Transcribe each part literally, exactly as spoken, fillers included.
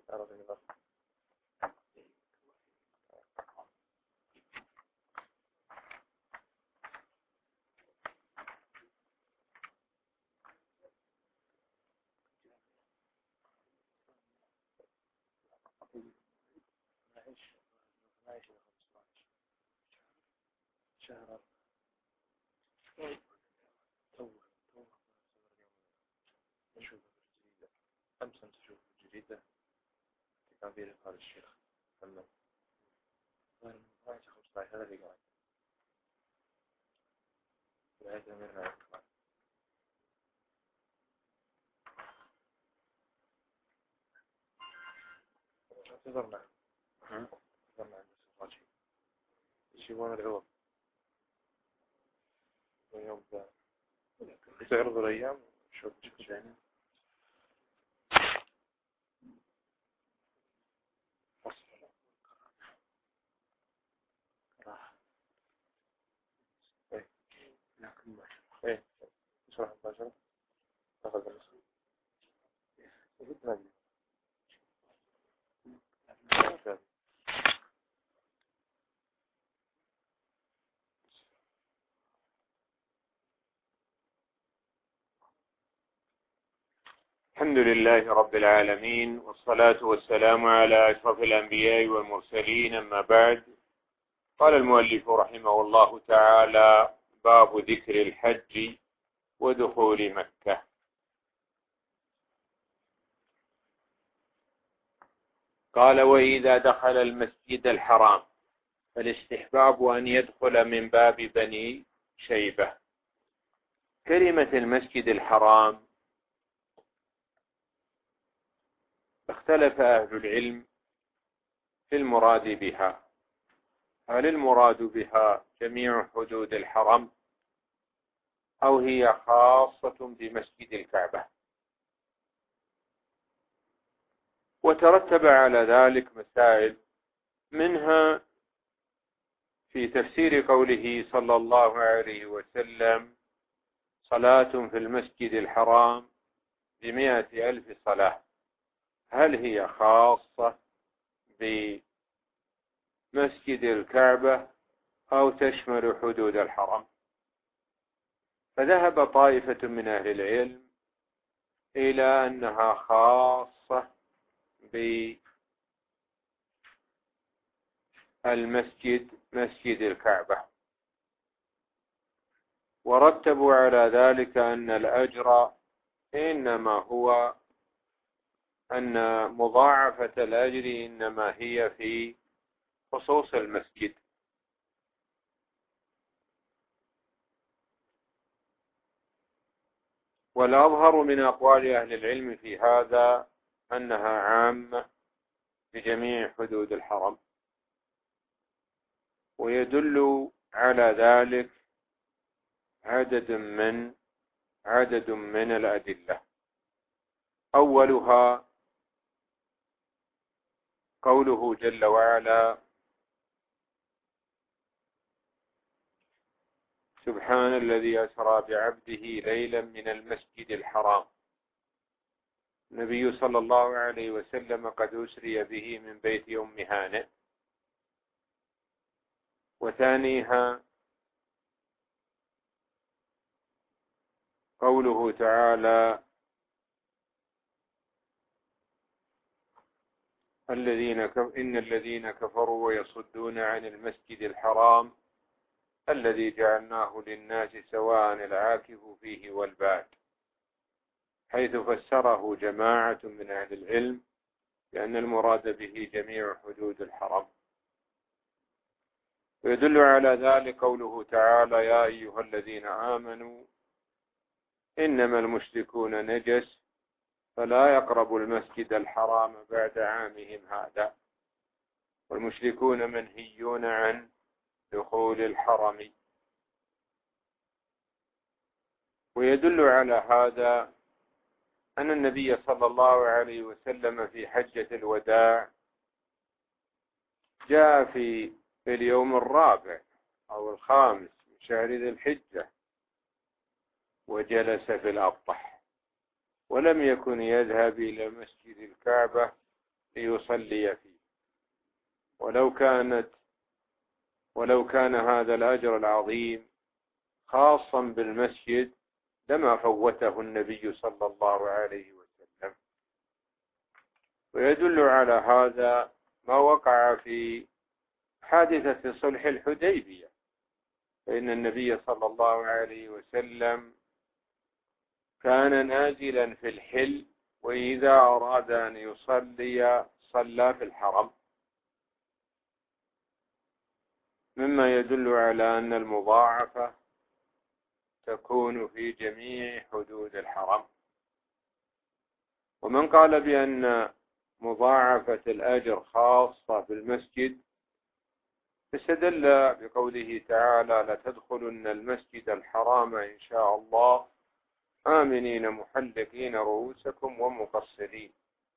شهر تو تو نشوف الجديدة أمس نشوف الجديدة كان فيها قال الشيخ محمد غير ما خمسة عشر هذا اللي قاعد بعد أمرنا كمان انتظرنا انتظرنا عند السراجي يشوفون العوض يوم ذا يتعرض الأيام شوف شيء ايه لكن ما ايه شرح مباشرة أخذ المسؤول قلت ما أدري الحمد لله رب العالمين، والصلاة والسلام على أشرف الأنبياء والمرسلين، أما بعد. قال المؤلف رحمه الله تعالى: باب ذكر الحج ودخول مكة. قال: وإذا دخل المسجد الحرام فالاستحباب أن يدخل من باب بني شيبة. كلمة المسجد الحرام اختلف أهل العلم في المراد بها، هل المراد بها جميع حدود الحرم أو هي خاصة بمسجد الكعبة؟ وترتب على ذلك مسائل، منها في تفسير قوله صلى الله عليه وسلم: صلاة في المسجد الحرام بمئة ألف صلاة، هل هي خاصة بمسجد الكعبة أو تشمل حدود الحرم؟ فذهب طائفة من أهل العلم إلى أنها خاصة بالمسجد مسجد الكعبة، ورتبوا على ذلك أن الأجر إنما هو أن مضاعفة الأجر إنما هي في خصوص المسجد. والأظهر من أقوال أهل العلم في هذا أنها عامة بجميع حدود الحرم، ويدل على ذلك عدد من عدد من الأدلة. أولها قوله جل وعلا: سبحان الذي أسرى بعبده ليلا من المسجد الحرام. النبي صلى الله عليه وسلم قد أسري به من بيت أم هانئ. وثانيها قوله تعالى: الذين كف... إن الذين كفروا ويصدون عن المسجد الحرام الذي جعلناه للناس سواء العاكف فيه والباد، حيث فسره جماعة من أهل العلم لأن المراد به جميع حدود الحرم. ويدل على ذلك قوله تعالى: يا أيها الذين آمنوا إنما المشركون نجس فلا يقربوا المسجد الحرام بعد عامهم هذا، والمشركون منهيون عن دخول الحرم. ويدل على هذا أن النبي صلى الله عليه وسلم في حجة الوداع جاء في اليوم الرابع أو الخامس من شهر ذي الحجة وجلس في الأبطح، ولم يكن يذهب إلى مسجد الكعبة ليصلي فيه. ولو كانت ولو كان هذا الأجر العظيم خاصا بالمسجد لما فوته النبي صلى الله عليه وسلم. ويدل على هذا ما وقع في حادثة صلح الحديبية، فإن النبي صلى الله عليه وسلم كان نازلا في الحل، وإذا أراد أن يصلي صلى في الحرم، مما يدل على أن المضاعفة تكون في جميع حدود الحرم. ومن قال بأن مضاعفة الأجر خاصة بالمسجد استدل بقوله تعالى: لتدخلن المسجد الحرام إن شاء الله آمنين محلقين رؤوسكم ومقصرين.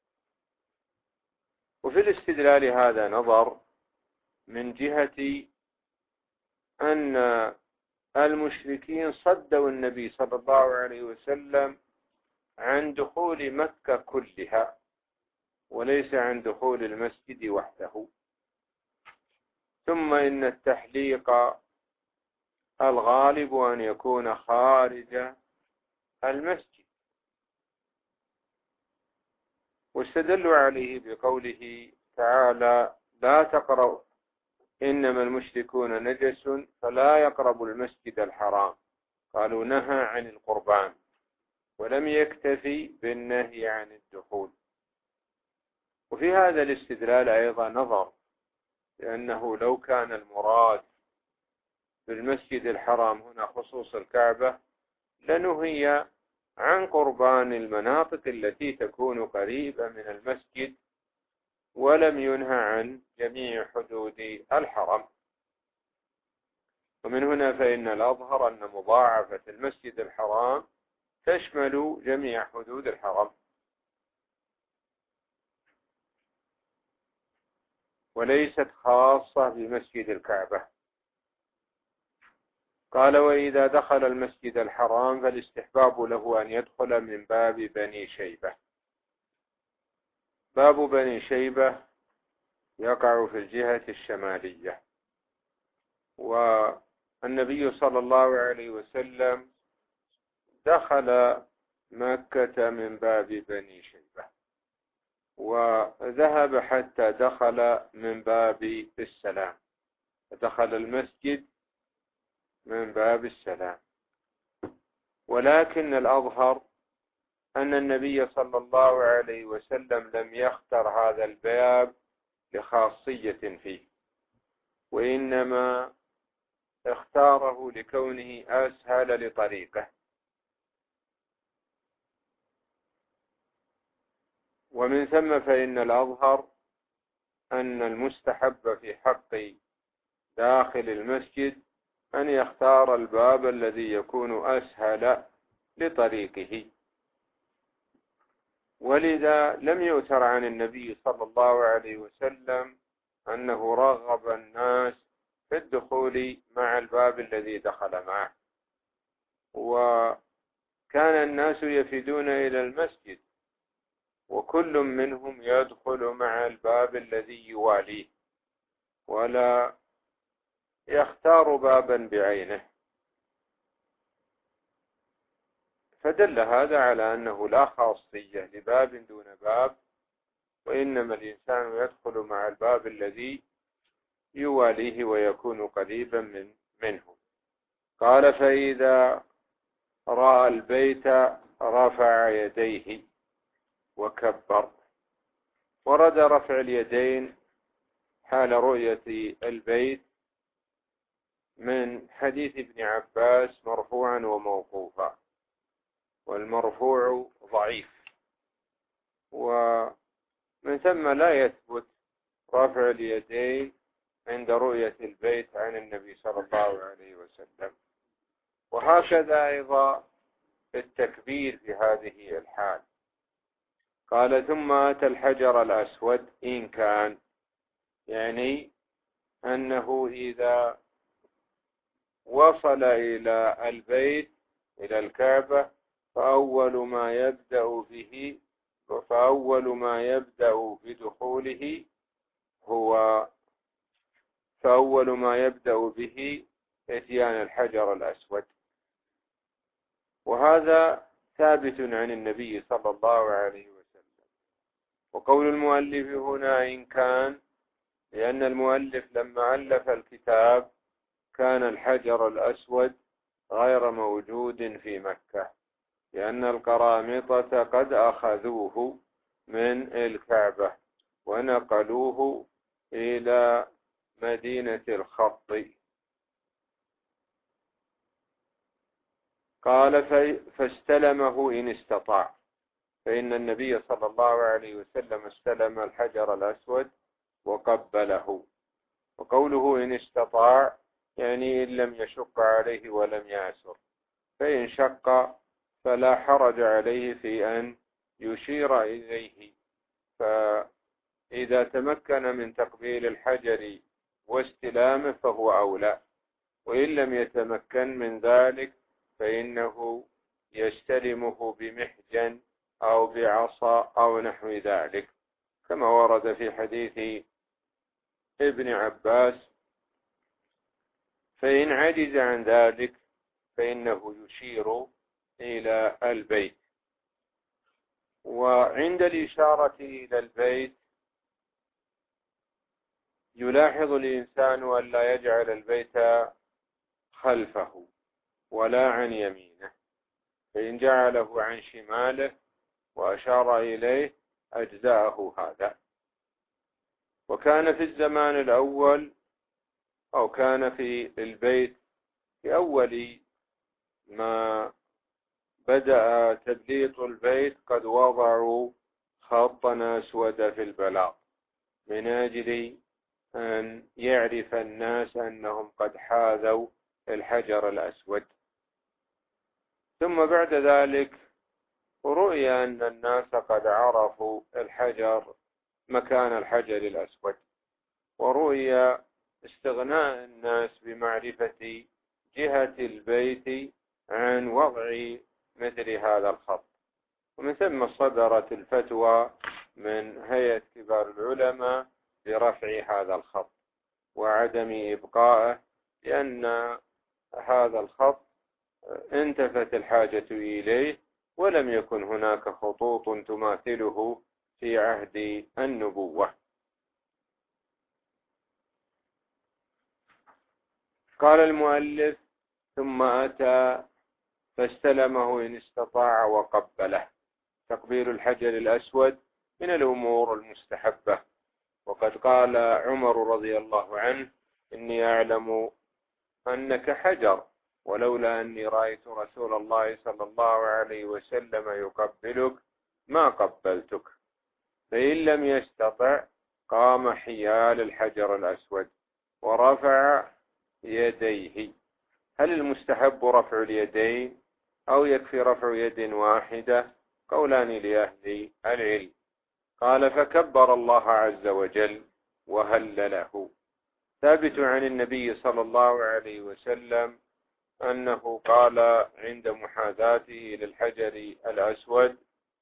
وفي الاستدلال هذا نظر من جهة أن المشركين صدوا النبي صلى الله عليه وسلم عن دخول مكة كلها، وليس عن دخول المسجد وحده. ثم إن التحليق الغالب أن يكون خارج المسجد، واستدلوا عليه بقوله تعالى: لا تقربوا إنما المشركون نجس فلا يقربوا المسجد الحرام. قالوا نهى عن القربان، ولم يكتفي بالنهي عن الدخول. وفي هذا الاستدلال أيضا نظر، لأنه لو كان المراد بالمسجد الحرام هنا خصوص الكعبة لنهي عن قربان المناطق التي تكون قريبة من المسجد، ولم ينهى عن جميع حدود الحرم. ومن هنا فإن الأظهر أن مضاعفة المسجد الحرام تشمل جميع حدود الحرم، وليست خاصة بمسجد الكعبة. قال: وإذا دخل المسجد الحرام فالاستحباب له أن يدخل من باب بني شيبة. باب بني شيبة يقع في الجهة الشمالية، والنبي صلى الله عليه وسلم دخل مكة من باب بني شيبة، وذهب حتى دخل من باب السلام، دخل المسجد من باب السلام. ولكن الأظهر أن النبي صلى الله عليه وسلم لم يختر هذا الباب لخاصية فيه، وإنما اختاره لكونه أسهل لطريقه. ومن ثم فإن الأظهر أن المستحب في حق داخل المسجد أن يختار الباب الذي يكون أسهل لطريقه. ولذا لم يؤثر عن النبي صلى الله عليه وسلم أنه رغب الناس في الدخول مع الباب الذي دخل معه، وكان الناس يفدون إلى المسجد وكل منهم يدخل مع الباب الذي يواليه، ولا يختار بابا بعينه. فدل هذا على أنه لا خاصية لباب دون باب، وإنما الإنسان يدخل مع الباب الذي يواليه ويكون قريبا من منه. قال: فإذا رأى البيت رفع يديه وكبر. ورد رفع اليدين حال رؤية البيت من حديث ابن عباس مرفوعا وموقوفا، والمرفوع ضعيف، ومن ثم لا يثبت رفع اليدين عند رؤية البيت عن النبي صلى الله عليه وسلم. وهكذا أيضا التكبير في هذه الحال. قال: ثم أتى الحجر الأسود إن كان، يعني أنه إذا وصل إلى البيت إلى الكعبة فأول ما يبدأ به فأول ما يبدأ بدخوله هو فأول ما يبدأ به إتيان الحجر الأسود، وهذا ثابت عن النبي صلى الله عليه وسلم. وقول المؤلف هنا إن كان، لأن المؤلف لما ألف الكتاب كان الحجر الأسود غير موجود في مكة، لأن القرامطة قد أخذوه من الكعبة ونقلوه إلى مدينة الخط. قال فاستلمه إن استطاع، فإن النبي صلى الله عليه وسلم استلم الحجر الأسود وقبله. وقوله إن استطاع يعني إن لم يشق عليه ولم يعسر، فإن شق فلا حرج عليه في أن يشير إليه، فإذا تمكن من تقبيل الحجر واستلامه فهو أولى، وإن لم يتمكن من ذلك فإنه يستلمه بمحجن أو بعصا أو نحو ذلك، كما ورد في حديث ابن عباس. فإن عجز عن ذلك فإنه يشير إلى البيت. وعند الإشارة إلى البيت يلاحظ الإنسان أن لا يجعل البيت خلفه ولا عن يمينه، فإن جعله عن شماله وأشار إليه أجزاءه هذا. وكان في الزمان الأول أو كان في البيت في أول ما بدأ تبليط البيت قد وضعوا خطا أسود في البلاط من أجل أن يعرف الناس أنهم قد حاذوا الحجر الأسود. ثم بعد ذلك رؤي أن الناس قد عرفوا الحجر مكان الحجر الأسود، ورؤي استغناء الناس بمعرفة جهة البيت عن وضع مثل هذا الخط. ومن ثم صدرت الفتوى من هيئة كبار العلماء برفع هذا الخط وعدم إبقائه، لأن هذا الخط انتفت الحاجة إليه ولم يكن هناك خطوط تماثله في عهد النبوة. قال المؤلف ثم أتى فاستلمه إن استطاع وقبله. تقبيل الحجر الأسود من الأمور المستحبة، وقد قال عمر رضي الله عنه إني أعلم أنك حجر، ولولا أني رأيت رسول الله صلى الله عليه وسلم يقبلك ما قبلتك. فإن لم يستطع قام حيال الحجر الأسود ورفع يديه. هل المستحب رفع اليدين أو يكفي رفع يد واحدة؟ قولان لأهل العلم. قال فكبر الله عز وجل وهلله. ثابت عن النبي صلى الله عليه وسلم أنه قال عند محاذاته للحجر الأسود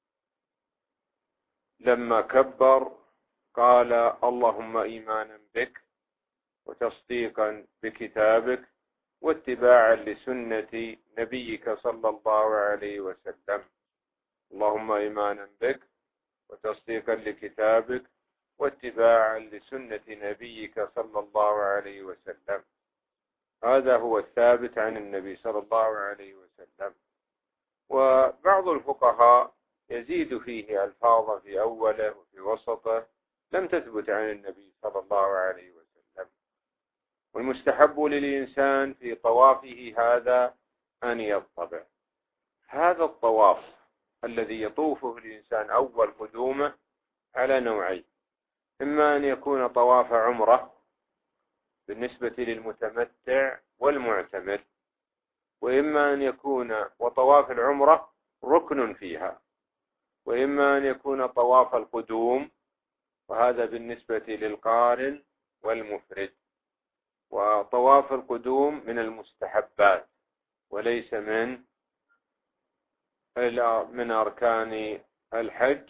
لما كبر قال اللهم إيمانا بك وتصديقا بكتابك واتباعا لسنة نبيك صلى الله عليه وسلم. اللهم إيمانا بك وتصديقا لكتابك واتباعا لسنة نبيك صلى الله عليه وسلم. هذا هو الثابت عن النبي صلى الله عليه وسلم. وبعض الفقهاء يزيد فيه ألفاظا في أوله وفي وسطه لم تثبت عن النبي صلى الله عليه وسلم. والمستحب للإنسان في طوافه هذا أن يطبع. هذا الطواف الذي يطوفه الإنسان أول قدومه على نوعين: إما أن يكون طواف عمره بالنسبة للمتمتع والمعتمر، وإما أن يكون وطواف العمرة ركن فيها، وإما أن يكون طواف القدوم، وهذا بالنسبة للقارن والمفرد. وطواف القدوم من المستحبات وليس من من أركان الحج،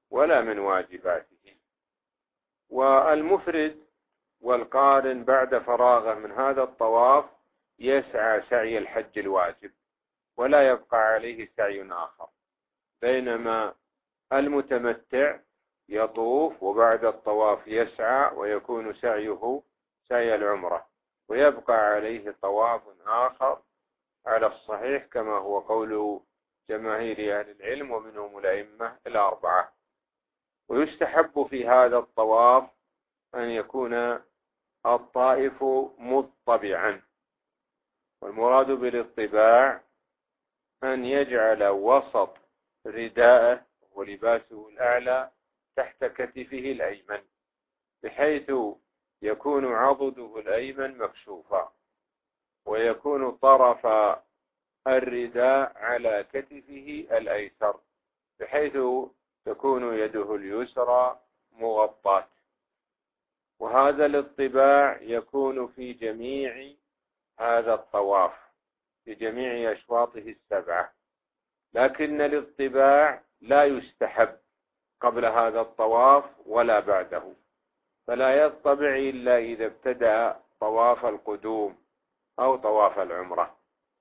ولا من واجباته. والمفرد والقارن بعد فراغه من هذا الطواف يسعى سعي الحج الواجب ولا يبقى عليه سعي آخر، بينما المتمتع يطوف وبعد الطواف يسعى ويكون سعيه سعي العمرة ويبقى عليه طواف آخر على الصحيح كما هو قول جماهير أهل العلم ومنهم الأئمة الأربعة. ويستحب في هذا الطواف أن يكون الطائف مضطبعا، والمراد بالاطباع أن يجعل وسط رداءه ولباسه الأعلى تحت كتفه الأيمن، بحيث يكون عضده الأيمن مكشوفا، ويكون طرف الرداء على كتفه الأيسر، بحيث تكون يده اليسرى مغطاة. وهذا الاطباع يكون في جميع هذا الطواف، في جميع أشواطه السبعة، لكن الاطباع لا يستحب قبل هذا الطواف ولا بعده، فلا يطبع إلا إذا ابتدأ طواف القدوم أو طواف العمرة.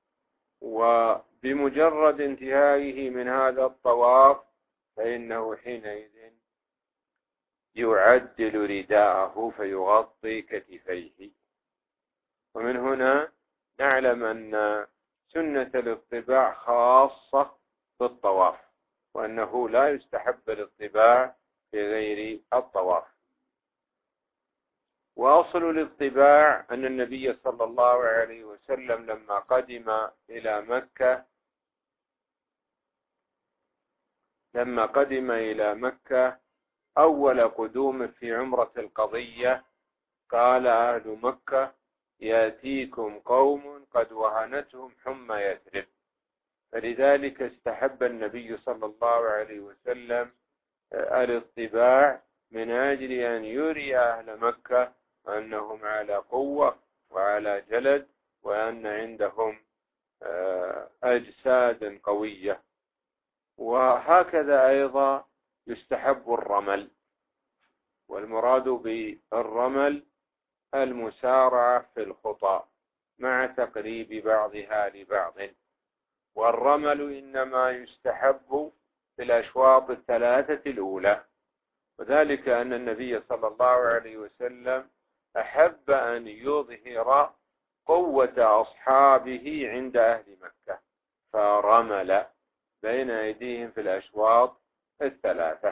وبمجرد انتهائه من هذا الطواف فإنه حينئذ يعدل رداءه فيغطي كتفيه. ومن هنا نعلم أن سنة الاطباع خاصة بالطواف، وأنه لا يستحب الاطباع في غير الطواف. وأصل الاطباع أن النبي صلى الله عليه وسلم لما قدم إلى مكة لما قدم إلى مكة أول قدوم في عمرة القضية قال أهل مكة: يأتيكم قوم قد وهنتهم حمى يثرب. فلذلك استحب النبي صلى الله عليه وسلم الاطباع من أجل أن يري أهل مكة أنهم على قوة وعلى جلد، وأن عندهم أجساد قوية. وهكذا أيضا يستحب الرمل، والمراد بالرمل المسارعة في الخطى مع تقريب بعضها لبعض. والرمل إنما يستحب في الأشواط الثلاثة الأولى، وذلك أن النبي صلى الله عليه وسلم أحب أن يظهر قوة أصحابه عند أهل مكة، فرمل بين أيديهم في الأشواط الثلاثة،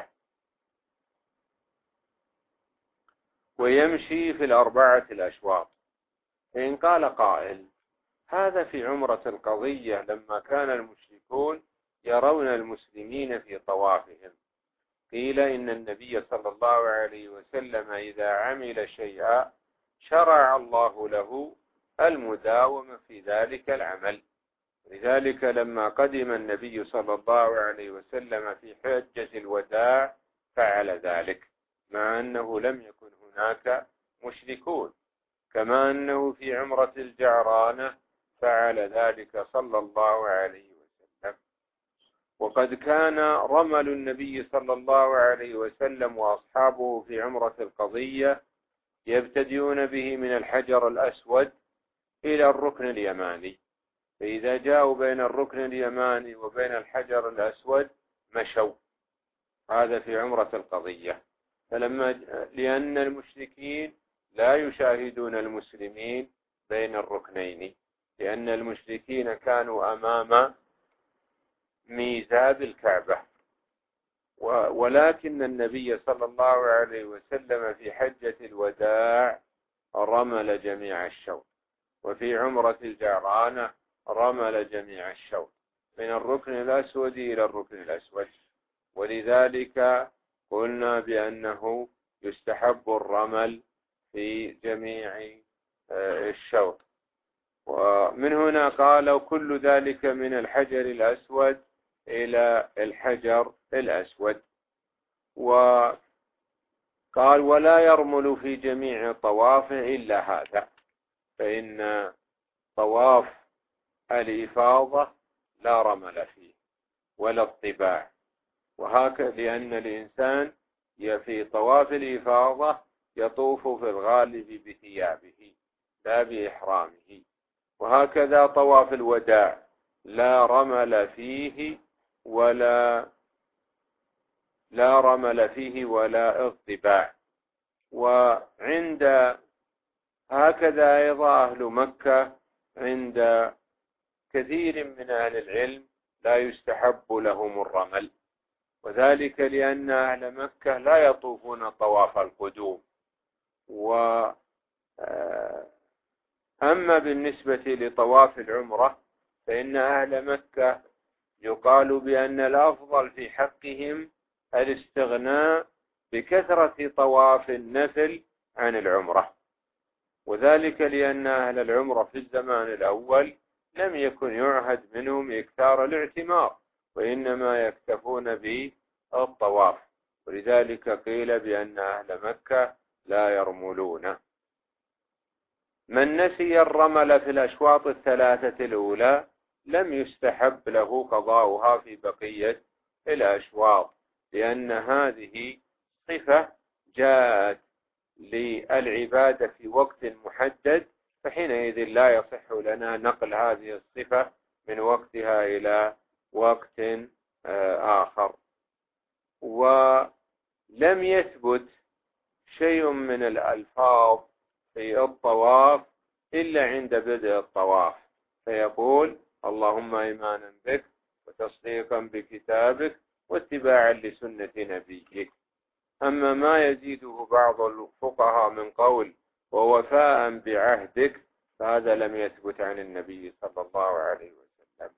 ويمشي في الأربعة الأشواط. فإن قال قائل: هذا في عمرة القضية لما كان المشركون يرون المسلمين في طوافهم، قيل إن النبي صلى الله عليه وسلم إذا عمل شيئا شرع الله له المداومة في ذلك العمل. لذلك لما قدم النبي صلى الله عليه وسلم في حجة الوداع فعل ذلك، مع أنه لم يكن هناك مشركون، كما أنه في عمرة الجعرانة فعل ذلك صلى الله عليه وسلم. وقد كان رمل النبي صلى الله عليه وسلم وأصحابه في عمرة القضية يبتدئون به من الحجر الأسود إلى الركن اليماني، فإذا جاءوا بين الركن اليماني وبين الحجر الأسود مشوا. هذا في عمرة القضية، فلما لأن المشركين لا يشاهدون المسلمين بين الركنين، لأن المشركين كانوا أمام ميزاب الكعبة. ولكن النبي صلى الله عليه وسلم في حجة الوداع رمل جميع الشوط، وفي عمرة الجعرانة رمل جميع الشوط من الركن الأسود إلى الركن الأسود. ولذلك قلنا بأنه يستحب الرمل في جميع الشوط. ومن هنا قالوا كل ذلك من الحجر الأسود إلى الحجر الأسود. وقال: ولا يرمل في جميع طوافه إلا هذا، فإن طواف الإفاضة لا رمل فيه ولا الطباع، وهكذا لأن الإنسان في طواف الإفاضة يطوف في الغالب بثيابه لا بإحرامه، وهكذا طواف الوداع لا رمل فيه ولا لا رمل فيه ولا اغتباع. وعند هكذا أيضا أهل مكة عند كثير من أهل العلم لا يستحب لهم الرمل، وذلك لأن أهل مكة لا يطوفون طواف القدوم. وأما بالنسبة لطواف العمرة فإن أهل مكة يقال بأن الأفضل في حقهم الاستغناء بكثرة طواف النفل عن العمرة، وذلك لأن أهل العمرة في الزمان الأول لم يكن يعهد منهم إكثار الاعتمار، وإنما يكتفون بالطواف، ولذلك قيل بأن أهل مكة لا يرملون. من نسي الرمل في الأشواط الثلاثة الأولى لم يستحب له قضاؤها في بقية الأشواط، لأن هذه صفة جاءت للعبادة في وقت محدد، فحينئذ لا يصح لنا نقل هذه الصفة من وقتها إلى وقت آخر. ولم يثبت شيء من الألفاظ في الطواف إلا عند بدء الطواف، فيقول اللهم إيمانا بك وتصديقا بكتابك واتباعا لسنة نبيك. أما ما يزيده بعض الفقهاء من قول ووفاء بعهدك فهذا لم يثبت عن النبي صلى الله عليه وسلم.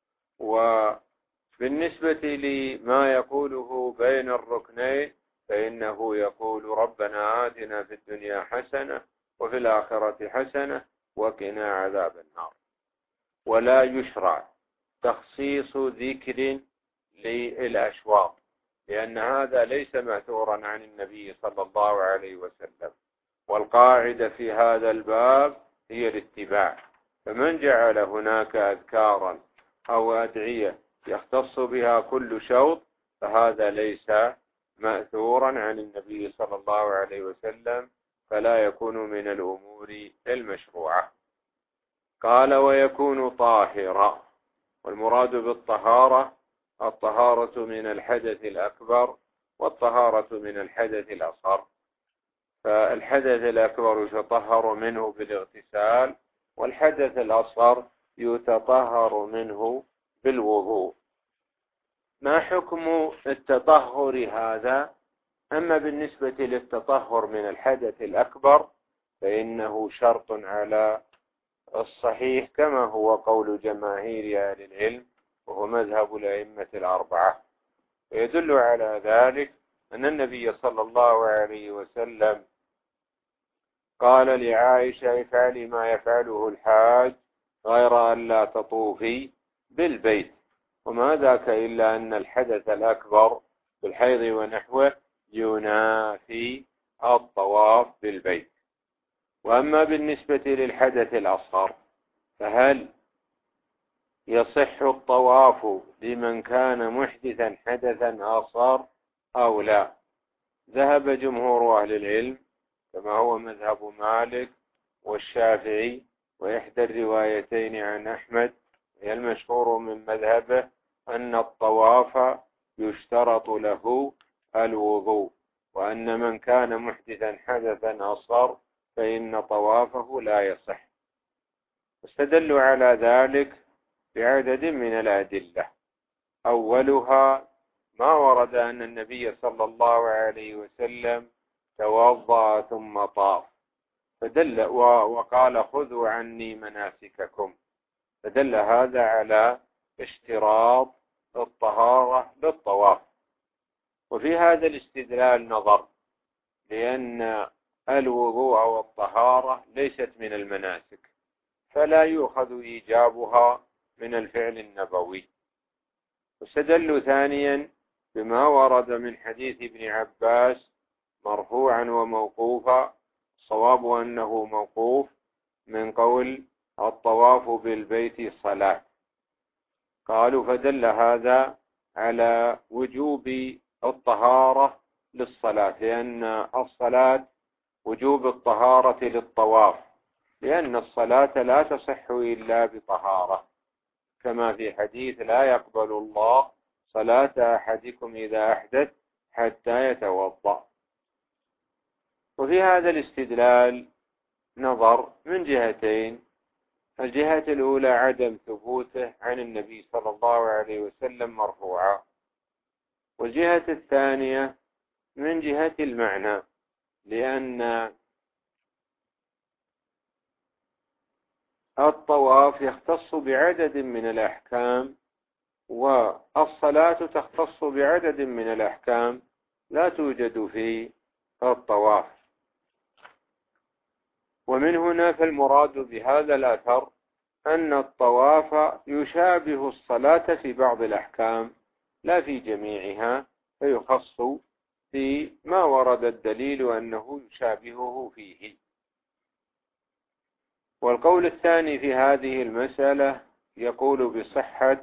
وبالنسبة لما يقوله بين الركنين فإنه يقول ربنا آتنا في الدنيا حسنة وفي الآخرة حسنة وقنا عذاب النار. ولا يشرع تخصيص ذكر للأشواط، لأن هذا ليس مأثورا عن النبي صلى الله عليه وسلم، والقاعدة في هذا الباب هي الاتباع، فمن جعل هناك أذكارا أو أدعية يختص بها كل شوط فهذا ليس مأثورا عن النبي صلى الله عليه وسلم، فلا يكون من الأمور المشروعة. قال ويكون طاهرا، والمراد بالطهارة الطهارة من الحدث الأكبر والطهارة من الحدث الأصغر. فالحدث الأكبر يتطهر منه بالاغتسال، والحدث الأصغر يتطهر منه بالوضوء. ما حكم التطهر هذا؟ أما بالنسبة للتطهر من الحدث الأكبر فإنه شرط على الصحيح كما هو قول جماهير أهل العلم، وهو مذهب الأئمة الأربعة. ويدل على ذلك أن النبي صلى الله عليه وسلم قال لعائشة افعلي ما يفعله الحاج غير أن لا تطوفي بالبيت، وما ذاك إلا أن الحدث الأكبر بالحيض ونحوه ينافي الطواف بالبيت. وأما بالنسبة للحدث الأصغر فهل يصح الطواف لمن كان محدثا حدثا أصغر أو لا؟ ذهب جمهور أهل العلم كما هو مذهب مالك والشافعي وإحدى الروايتين عن أحمد هي المشهور من مذهبه أن الطواف يشترط له الوضوء، وأن من كان محدثا حدثا أصغر فإن طوافه لا يصح. استدلوا على ذلك بعدد من الأدلة. أولها ما ورد أن النبي صلى الله عليه وسلم توضأ ثم طاف فدل وقال خذوا عني مناسككم، فدل هذا على اشتراط الطهارة للطواف. وفي هذا الاستدلال نظر، لأن الوضوء والطهارة ليست من المناسك، فلا يؤخذ إيجابها من الفعل النبوي. واستدلوا ثانيا بما ورد من حديث ابن عباس مرفوعا وموقوفا، الصواب أنه موقوف، من قول الطواف بالبيت صلاة. قالوا فدل هذا على وجوب الطهارة للصلاة، لأن الصلاة وجوب الطهارة للطواف، لأن الصلاة لا تصح إلا بطهارة، كما في حديث لا يقبل الله صلاة أحدكم إذا أحدث حتى يتوضأ. وفي هذا الاستدلال نظر من جهتين: الجهة الأولى عدم ثبوته عن النبي صلى الله عليه وسلم مرفوعا، والجهة الثانية من جهة المعنى، لأن الطواف يختص بعدد من الأحكام، والصلاة تختص بعدد من الأحكام لا توجد في الطواف. ومن هنا فالمراد بهذا الأثر أن الطواف يشابه الصلاة في بعض الأحكام لا في جميعها، فيخص في ما ورد الدليل أنه يشابهه فيه. والقول الثاني في هذه المسألة يقول بصحة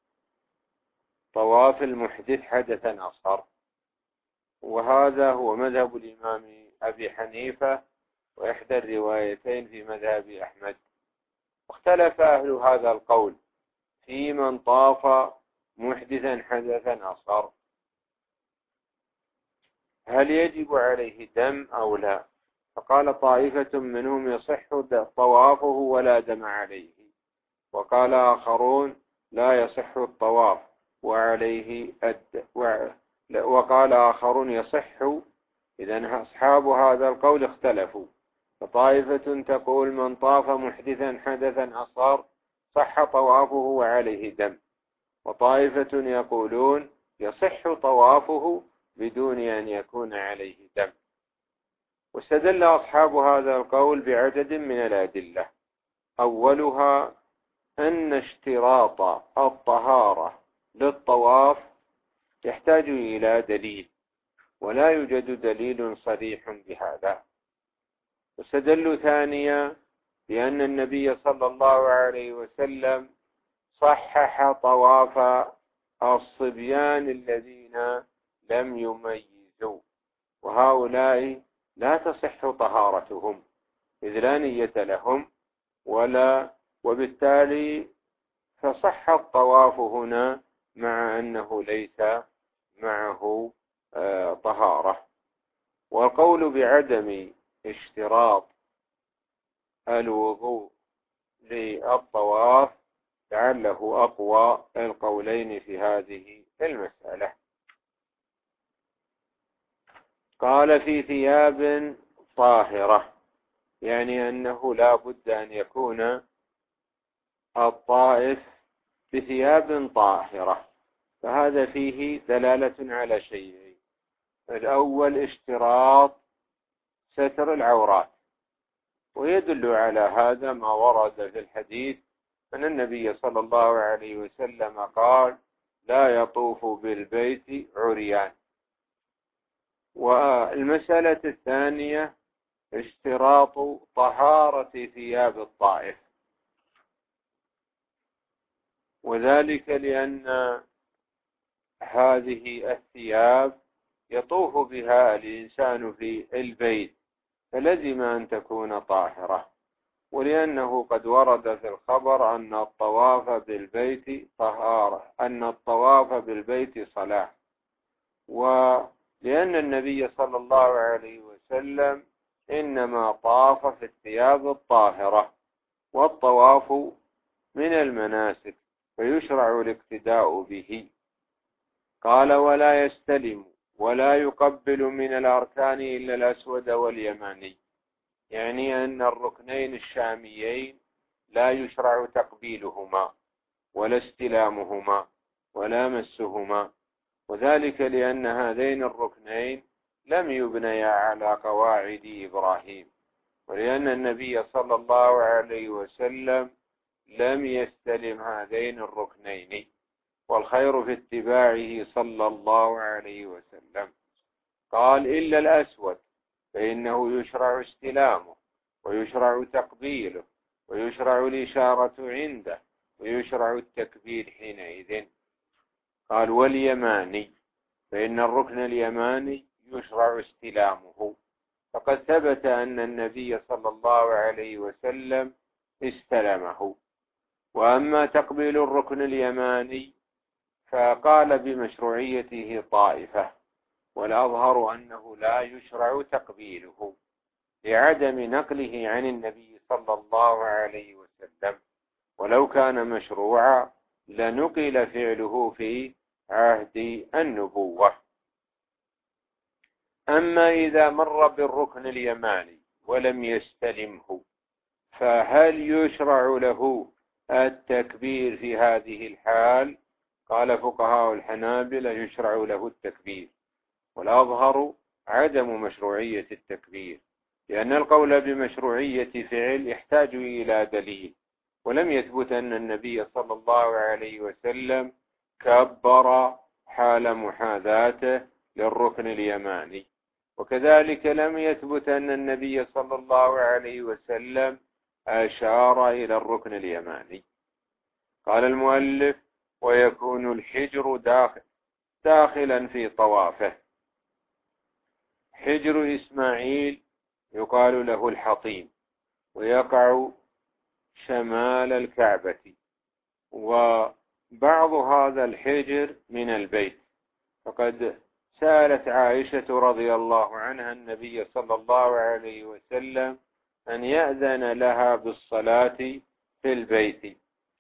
طواف المحدث حدثا أصغر، وهذا هو مذهب الإمام أبي حنيفة وإحدى الروايتين في مذهب أحمد. واختلف أهل هذا القول في من طاف محدثا حدثا أصغر، هل يجب عليه دم أو لا؟ فقال طائفة منهم يصح طوافه ولا دم عليه، وقال آخرون لا يصح الطواف وعليه الد... وقال آخرون يصح. إذن أصحاب هذا القول اختلفوا، فطائفة تقول من طاف محدثا حدثا أصغر صح طوافه وعليه دم، وطائفة يقولون يصح طوافه بدون أن يكون عليه دم. واستدل أصحاب هذا القول بعدد من الأدلة، أولها أن اشتراط الطهارة للطواف يحتاج إلى دليل، ولا يوجد دليل صريح بهذا. واستدلوا ثانيا بأن النبي صلى الله عليه وسلم صحح طواف الصبيان الذين لم يميزوا، وهؤلاء لا تصح طهارتهم إذ لا نية لهم، ولا وبالتالي فصح الطواف هنا مع أنه ليس معه طهارة. والقول بعدم اشتراط الوضوء للطواف لعله أقوى القولين في هذه المسألة. قال في ثياب طاهرة، يعني أنه لا بد أن يكون الطائف بثياب طاهرة، فهذا فيه دلالة على شيئين: الأول اشتراط ستر العورات، ويدل على هذا ما ورد في الحديث أن النبي صلى الله عليه وسلم قال لا يطوف بالبيت عريان. والمسألة الثانية اشتراط طهارة ثياب الطائف، وذلك لأن هذه الثياب يطوف بها الإنسان في البيت، فلزم أن تكون طاهرة، ولأنه قد ورد في الخبر أن الطواف بالبيت طهارة، أن الطواف بالبيت صلاة، ولأن النبي صلى الله عليه وسلم إنما طاف في الثياب الطاهرة، والطواف من المناسك فيشرع الاقتداء به. قال ولا يستلم ولا يقبل من الأركان إلا الأسود واليماني، يعني أن الركنين الشاميين لا يشرع تقبيلهما ولا استلامهما ولا مسهما، وذلك لأن هذين الركنين لم يبنيا على قواعد إبراهيم، ولأن النبي صلى الله عليه وسلم لم يستلم هذين الركنين، والخير في اتباعه صلى الله عليه وسلم. قال إلا الأسود فإنه يشرع استلامه ويشرع تقبيله ويشرع الإشارة عنده ويشرع التكبير حينئذ. قال واليماني، فإن الركن اليماني يشرع استلامه، فقد ثبت أن النبي صلى الله عليه وسلم استلمه. وأما تقبيل الركن اليماني فقال بمشروعيته طائفة، والأظهر أنه لا يشرع تقبيله لعدم نقله عن النبي صلى الله عليه وسلم، ولو كان مشروعا لنقل فعله في عهد النبوة. أما إذا مر بالركن اليماني ولم يستلمه فهل يشرع له التكبير في هذه الحال؟ قال فقهاء الحنابلة يشرع له التكبير، والأظهر عدم مشروعية التكبير، لأن القول بمشروعية فعل يحتاج إلى دليل، ولم يثبت أن النبي صلى الله عليه وسلم كبر حال محاذاته للركن اليماني، وكذلك لم يثبت أن النبي صلى الله عليه وسلم أشار إلى الركن اليماني. قال المؤلف: ويكون الحجر داخل داخلا في طوافه. حجر إسماعيل يقال له الحطيم، ويقع شمال الكعبة، وبعض هذا الحجر من البيت، فقد سألت عائشة رضي الله عنها النبي صلى الله عليه وسلم أن يأذن لها بالصلاة في البيت،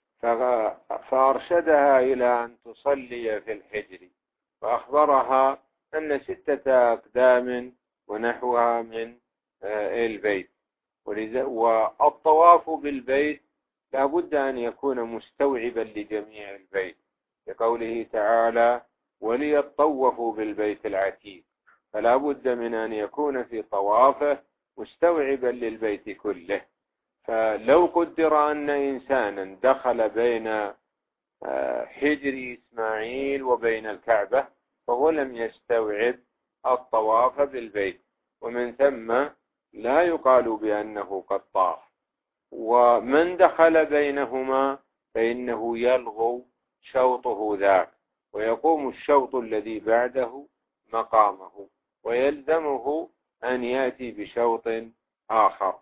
فأرشدها إلى أن تصلي في الحجر، وأخبرها أن ستة أقدام ونحوها من البيت. والطواف بالبيت لا بد أن يكون مستوعبا لجميع البيت، لقوله تعالى: وليطوفوا بالبيت العتيق، فلا بد من أن يكون في طوافه مستوعبا للبيت كله. فلو قدر أن إنسانا دخل بين حجر إسماعيل وبين الكعبة فهو لم يستوعب الطواف بالبيت، ومن ثم لا يقال بأنه قد طاف. ومن دخل بينهما فإنه يلغو شوطه ذاك، ويقوم الشوط الذي بعده مقامه، ويلزمه أن يأتي بشوط آخر.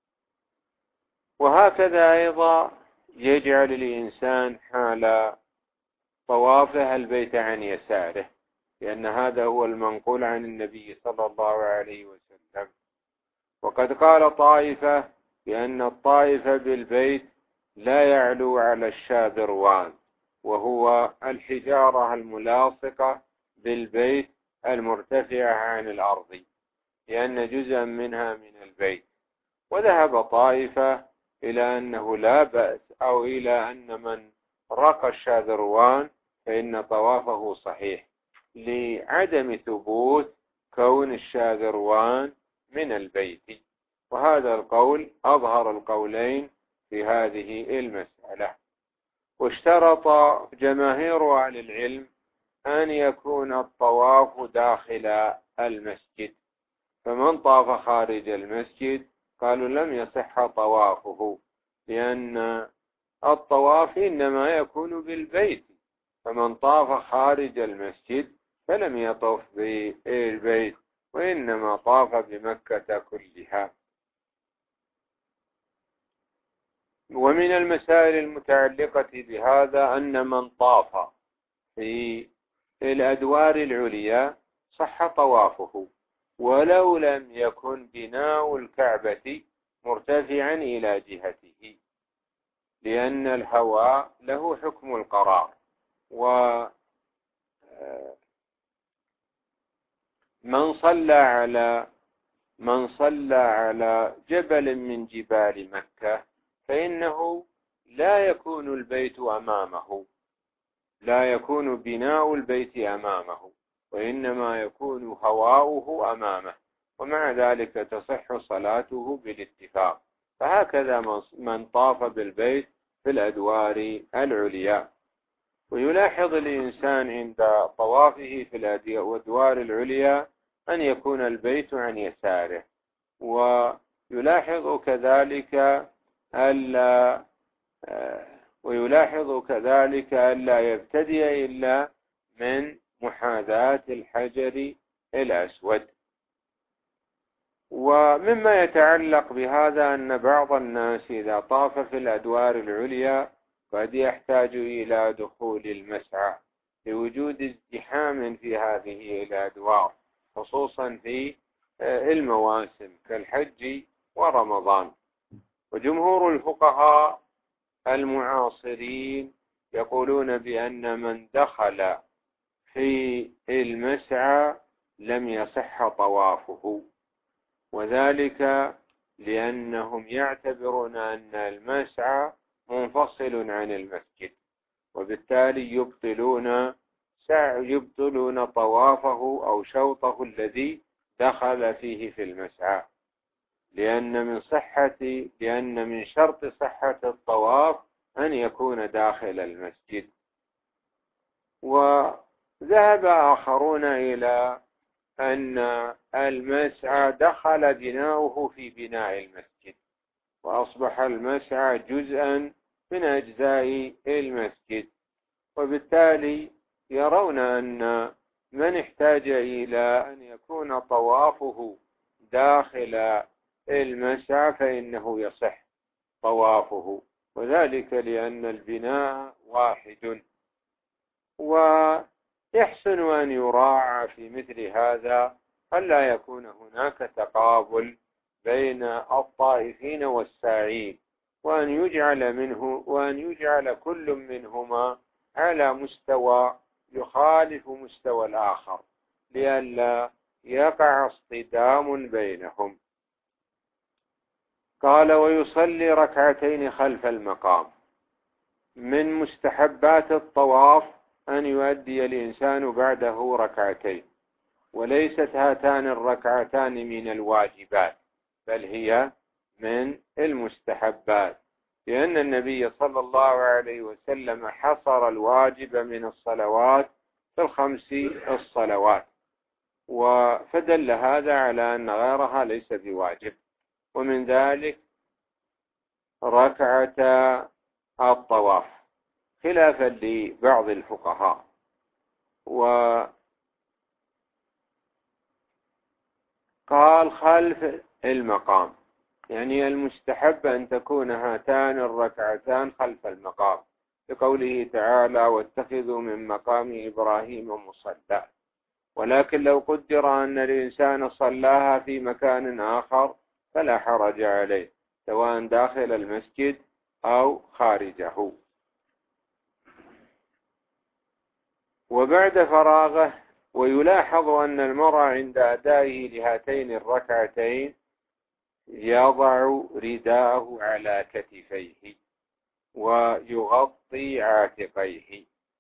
وهكذا أيضا يجعل الإنسان حال طوافه البيت عن يساره، لأن هذا هو المنقول عن النبي صلى الله عليه وسلم. وقد قال طائفة بأن الطائف بالبيت لا يعلو على الشاذروان، وهو الحجارة الملاصقة بالبيت المرتفعة عن الأرض، لأن جزءا منها من البيت. وذهب طائفة إلى أنه لا بأس، أو إلى أن من رقى الشاذروان فإن طوافه صحيح، لعدم ثبوت كون الشاذروان من البيت. وهذا القول أظهر القولين في هذه المسألة. واشترط جماهير أهل العلم أن يكون الطواف داخل المسجد، فمن طاف خارج المسجد قالوا لم يصح طوافه، لأن الطواف إنما يكون بالبيت، فمن طاف خارج المسجد فلم يطف بالبيت، وإنما طاف بمكة كلها. ومن المسائل المتعلقة بهذا أن من طاف في الأدوار العليا صح طوافه، ولو لم يكن بناء الكعبة مرتفعا إلى جهته، لأن الهواء له حكم القرار. ومن صلى على من صلى على جبل من جبال مكة فإنه لا يكون البيت أمامه، لا يكون بناء البيت أمامه، وإنما يكون هواؤه أمامه، ومع ذلك تصح صلاته بالاتفاق. فهكذا من طاف بالبيت في الأدوار العليا. ويلاحظ الإنسان عند طوافه في الأدوار العليا أن يكون البيت عن يساره، ويلاحظ كذلك ألا ويلاحظ كذلك ألا يبتدئ إلا من محاذاة الحجر الأسود. ومما يتعلق بهذا أن بعض الناس إذا طاف في الأدوار العليا قد يحتاج إلى دخول المسعى لوجود ازدحام في هذه الأدوار، خصوصا في المواسم كالحج ورمضان. وجمهور الفقهاء المعاصرين يقولون بأن من دخل في المسعى لم يصح طوافه، وذلك لأنهم يعتبرون أن المسعى منفصل عن المسجد، وبالتالي يبطلون يبطلون طوافه أو شوطه الذي دخل فيه في المسعى، لأن من صحة لأن من شرط صحة الطواف أن يكون داخل المسجد. وذهب آخرون إلى أن المسعى دخل بناؤه في بناء المسجد، وأصبح المسعى جزءا من أجزاء المسجد، وبالتالي يرون أن من احتاج إلى أن يكون طوافه داخل المسعى فإنه يصح طوافه، وذلك لأن البناء واحد. ويحسن أن يراعى في مثل هذا ألا يكون هناك تقابل بين الطائفين والساعين، وأن يجعل منه وأن يجعل كل منهما على مستوى يخالف مستوى الآخر لئلا يقع اصطدام بينهم. قال: ويصلي ركعتين خلف المقام. من مستحبات الطواف أن يؤدي الإنسان بعده ركعتين، وليست هاتان الركعتان من الواجبات بل هي من المستحبات، لأن النبي صلى الله عليه وسلم حصر الواجب من الصلوات في الخمس الصلوات، فدل هذا على أن غيرها ليس بواجب. ومن ذلك ركعة الطواف خلافا لبعض الفقهاء. وقال خلف المقام، يعني المستحب أن تكون هاتان الركعتان خلف المقام، لقوله تعالى: واتخذوا من مقام إبراهيم مصلى. ولكن لو قدر أن الإنسان صلاها في مكان آخر فلا حرج عليه، سواء داخل المسجد أو خارجه. وبعد فراغه، ويلاحظ أن المرء عند أدائه لهاتين الركعتين يضع رداءه على كتفيه ويغطي عاتقيه.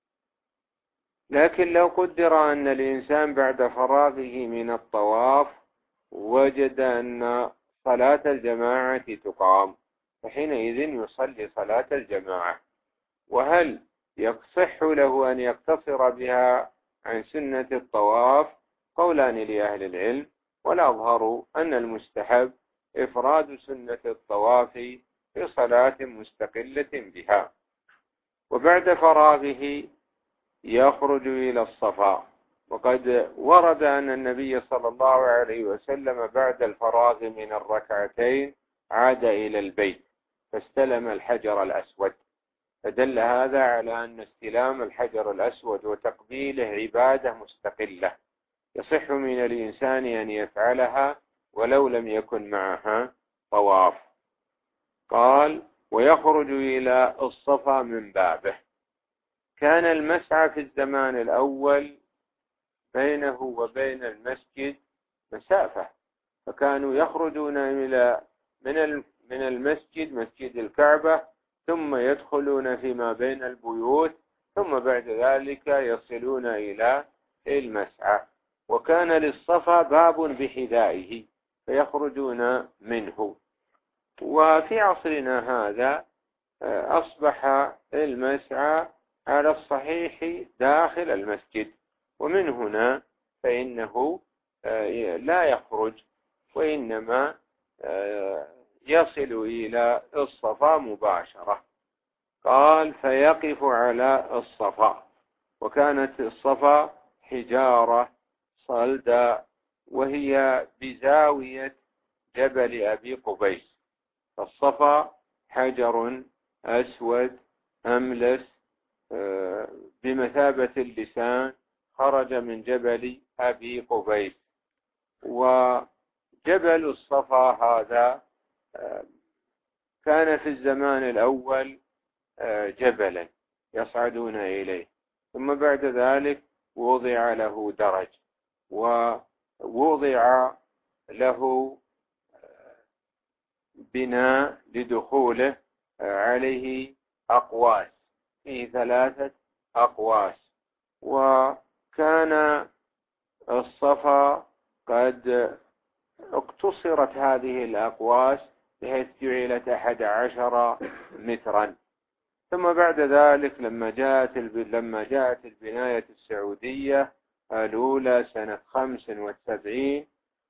لكن لو قدر أن الإنسان بعد فراغه من الطواف وجد أن صلاة الجماعة تقام، فحينئذ يصلي صلاة الجماعة. وهل يصح له أن يقتصر بها عن سنة الطواف؟ قولان لأهل العلم، والأظهر أن المستحب إفراد سنة الطواف في صلاة مستقلة بها. وبعد فراغه يخرج إلى الصفا، وقد ورد أن النبي صلى الله عليه وسلم بعد الفراغ من الركعتين عاد إلى البيت فاستلم الحجر الأسود، فدل هذا على أن استلام الحجر الأسود وتقبيله عبادة مستقلة يصح من الإنسان أن يفعلها ولو لم يكن معها طواف. قال: ويخرج إلى الصفا من بابه. كان المسعى في الزمان الأول بينه وبين المسجد مسافة، فكانوا يخرجون إلى من من المسجد مسجد الكعبة، ثم يدخلون فيما بين البيوت، ثم بعد ذلك يصلون إلى المسعى. وكان للصفا باب بحذائه فيخرجون منه. وفي عصرنا هذا أصبح المسعى على الصحيح داخل المسجد، ومن هنا فإنه لا يخرج، وإنما يصل إلى الصفا مباشرة. قال: فيقف على الصفا. وكانت الصفا حجارة صلدة، وهي بزاوية جبل أبي قبيس. الصفا حجر أسود أملس بمثابة اللسان، خرج من جبل أبي قبيس. وجبل الصفا هذا كان في الزمان الأول جبلا يصعدون إليه، ثم بعد ذلك وضع له درج، ووضع له بناء لدخوله عليه أقواس، فيه ثلاثة أقواس. وكان الصفا قد اقتصرت هذه الأقواس بحيث جعلت أحد عشر مترا. ثم بعد ذلك لما جاءت لما جاءت البناية السعودية الأولى سنة خمس وسبعين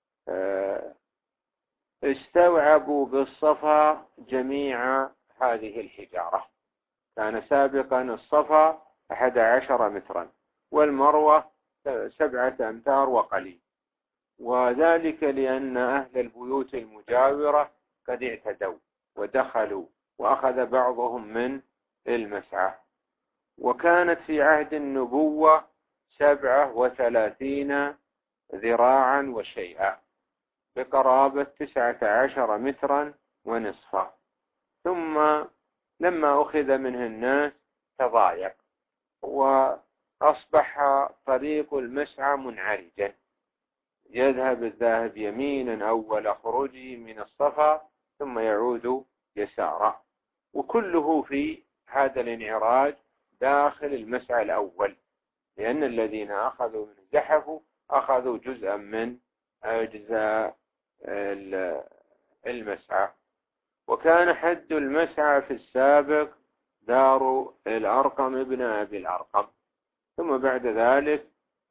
استوعبوا بالصفا جميع هذه الحجارة. كان سابقا الصفا أحد عشر مترا والمروة سبعة أمتار وقليل، وذلك لأن أهل البيوت المجاورة قد اعتدوا ودخلوا وأخذ بعضهم من المسعى. وكانت في عهد النبوة سبعة وثلاثين ذراعا وشيئا، بقرابة تسعة عشر مترا ونصفا. ثم لما أخذ منه الناس تضايق، وأصبح طريق المسعى منعرجا، يذهب الذاهب يمينا أول خروجه من الصفا ثم يعود يسارا، وكله في هذا الانعراج داخل المسعى الأول، لأن الذين أخذوا من زحفوا أخذوا جزءا من أجزاء المسعى. وكان حد المسعى في السابق دار الأرقم ابن أبي الأرقم، ثم بعد ذلك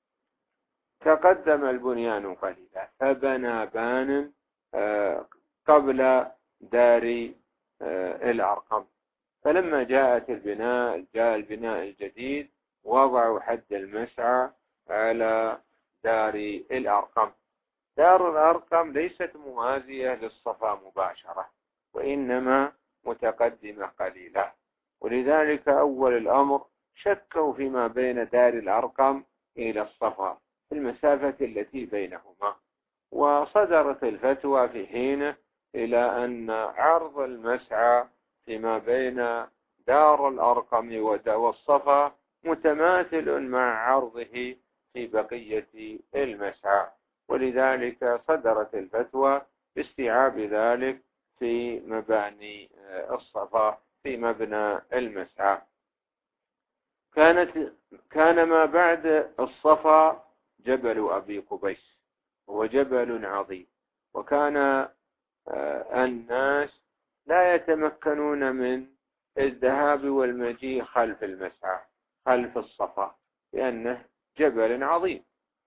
تقدم البنيان قليلا فبنى بان قبل دار الأرقم. فلما جاءت البناء جاء البناء الجديد وضعوا حد المسعى على دار الأرقم. دار الأرقم ليست موازية للصفا مباشرة، وإنما متقدمة قليلا، ولذلك أول الأمر شكوا فيما بين دار الأرقم إلى الصفا في المسافة التي بينهما، وصدرت الفتوى في حينه إلى أن عرض المسعى فيما بين دار الأرقم والصفا متماثل مع عرضه في بقية المسعى، ولذلك صدرت الفتوى باستيعاب ذلك في مباني الصفا في مبنى المسعى. كانت كان ما بعد الصفا جبل أبي قبيس، هو جبل عظيم، وكان الناس لا يتمكنون من الذهاب والمجيء خلف المسعى خلف الصفا لأنه جبل عظيم.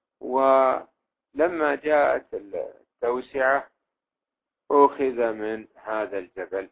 ولما جاءت التوسعة أخذ من هذا الجبل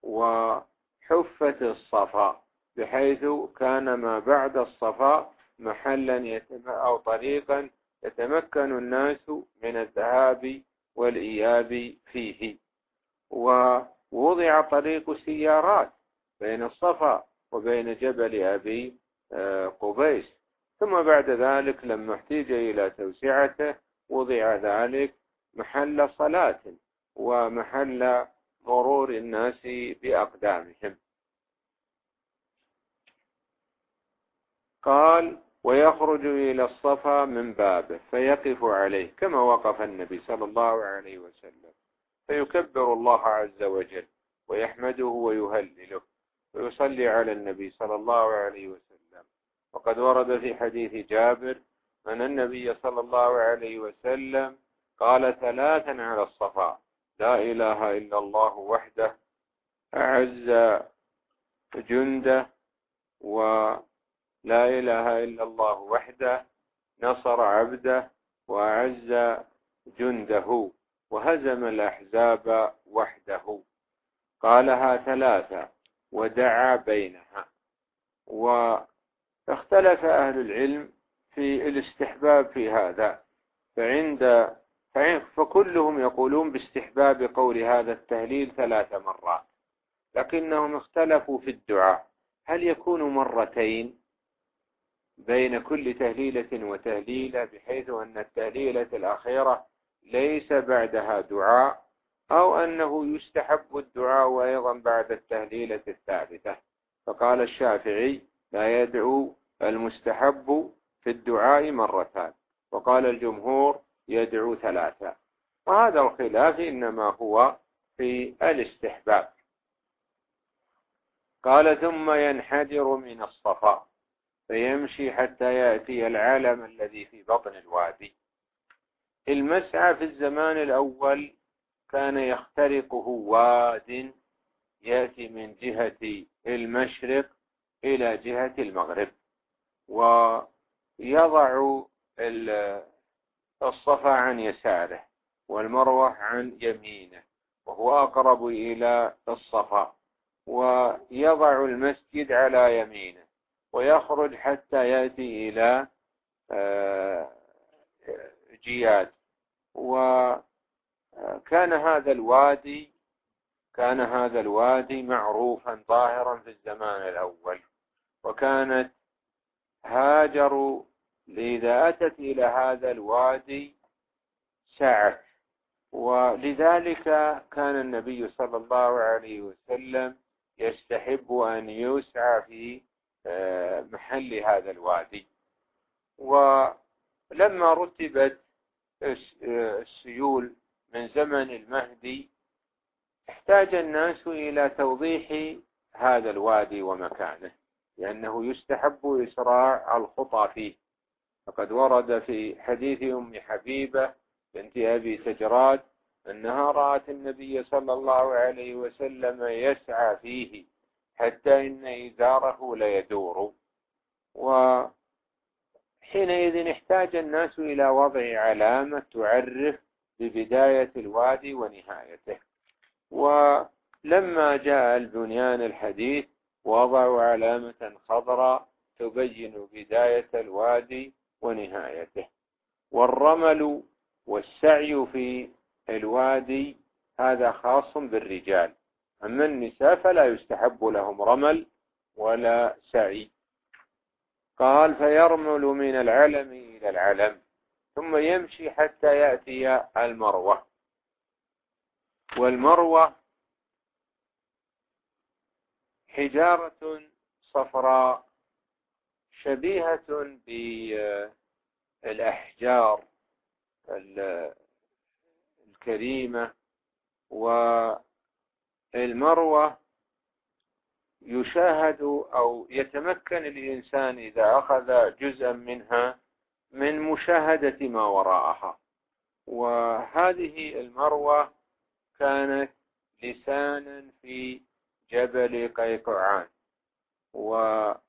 وحفت الصفا، بحيث كان ما بعد الصفا محلا يتم أو طريقا يتمكن الناس من الذهاب والإياب فيه. ووضع طريق سيارات بين الصفا وبين جبل أبي قبيس. ثم بعد ذلك لما احتاج إلى توسعته وضع ذلك محل صلاة ومحل مرور الناس بأقدامهم. قال: ويخرج إلى الصفا من بابه فيقف عليه كما وقف النبي صلى الله عليه وسلم، فيكبر الله عز وجل ويحمده ويهلله ويصلي على النبي صلى الله عليه وسلم. وقد ورد في حديث جابر أن النبي صلى الله عليه وسلم قال ثلاثا على الصفا: لا إله إلا الله وحده أعز جنده، ولا إله إلا الله وحده نصر عبده وأعز جنده وهزم الأحزاب وحده. قالها ثلاثة ودعا بينها. اختلف أهل العلم في الاستحباب في هذا، فعند فكلهم يقولون باستحباب قول هذا التهليل ثلاث مرات، لكنهم اختلفوا في الدعاء، هل يكون مرتين بين كل تهليلة وتهليلة بحيث أن التهليلة الأخيرة ليس بعدها دعاء، أو أنه يستحب الدعاء أيضا بعد التهليلة الثالثة؟ فقال الشافعي لا يدعو المستحب في الدعاء مرتان، وقال الجمهور يدعو ثلاثة، وهذا الخلاف إنما هو في الاستحباب. قال ثم ينحدر من الصفا فيمشي حتى يأتي العلم الذي في بطن الوادي. المسعى في الزمان الأول كان يخترقه واد يأتي من جهة المشرق إلى جهة المغرب، ويضع الصفا عن يساره والمروة عن يمينه، وهو أقرب إلى الصفا، ويضع المسجد على يمينه، ويخرج حتى يأتي إلى جياد. وكان هذا الوادي كان هذا الوادي معروفا ظاهرا في الزمان الأول، وكانت هاجر إذا أتت إلى هذا الوادي سعت، ولذلك كان النبي صلى الله عليه وسلم يستحب أن يسعى في محل هذا الوادي. ولما رتبت السيول من زمن المهدي احتاج الناس إلى توضيح هذا الوادي ومكانه، لأنه يستحب إسراع الخطى فيه. فقد ورد في حديث أم حبيبة بنت أبي سجراد أنها رأت النبي صلى الله عليه وسلم يسعى فيه حتى إن إزاره ليدور. وحينئذ احتاج الناس إلى وضع علامة تعرف ببداية الوادي ونهايته. ولما جاء البنيان الحديث وضعوا علامة خضراء تبين بداية الوادي ونهايته. والرمل والسعي في الوادي هذا خاص بالرجال، أما النساء فلا يستحب لهم رمل ولا سعي. قال فيرمل من العلم إلى العلم ثم يمشي حتى يأتي المروة. والمروة حجارة صفراء شبيهة بالأحجار الكريمة. والمروة يشاهد أو يتمكن الإنسان إذا أخذ جزءا منها من مشاهدة ما وراءها. وهذه المروة كانت لسانا في جبل قيقعان، وهذا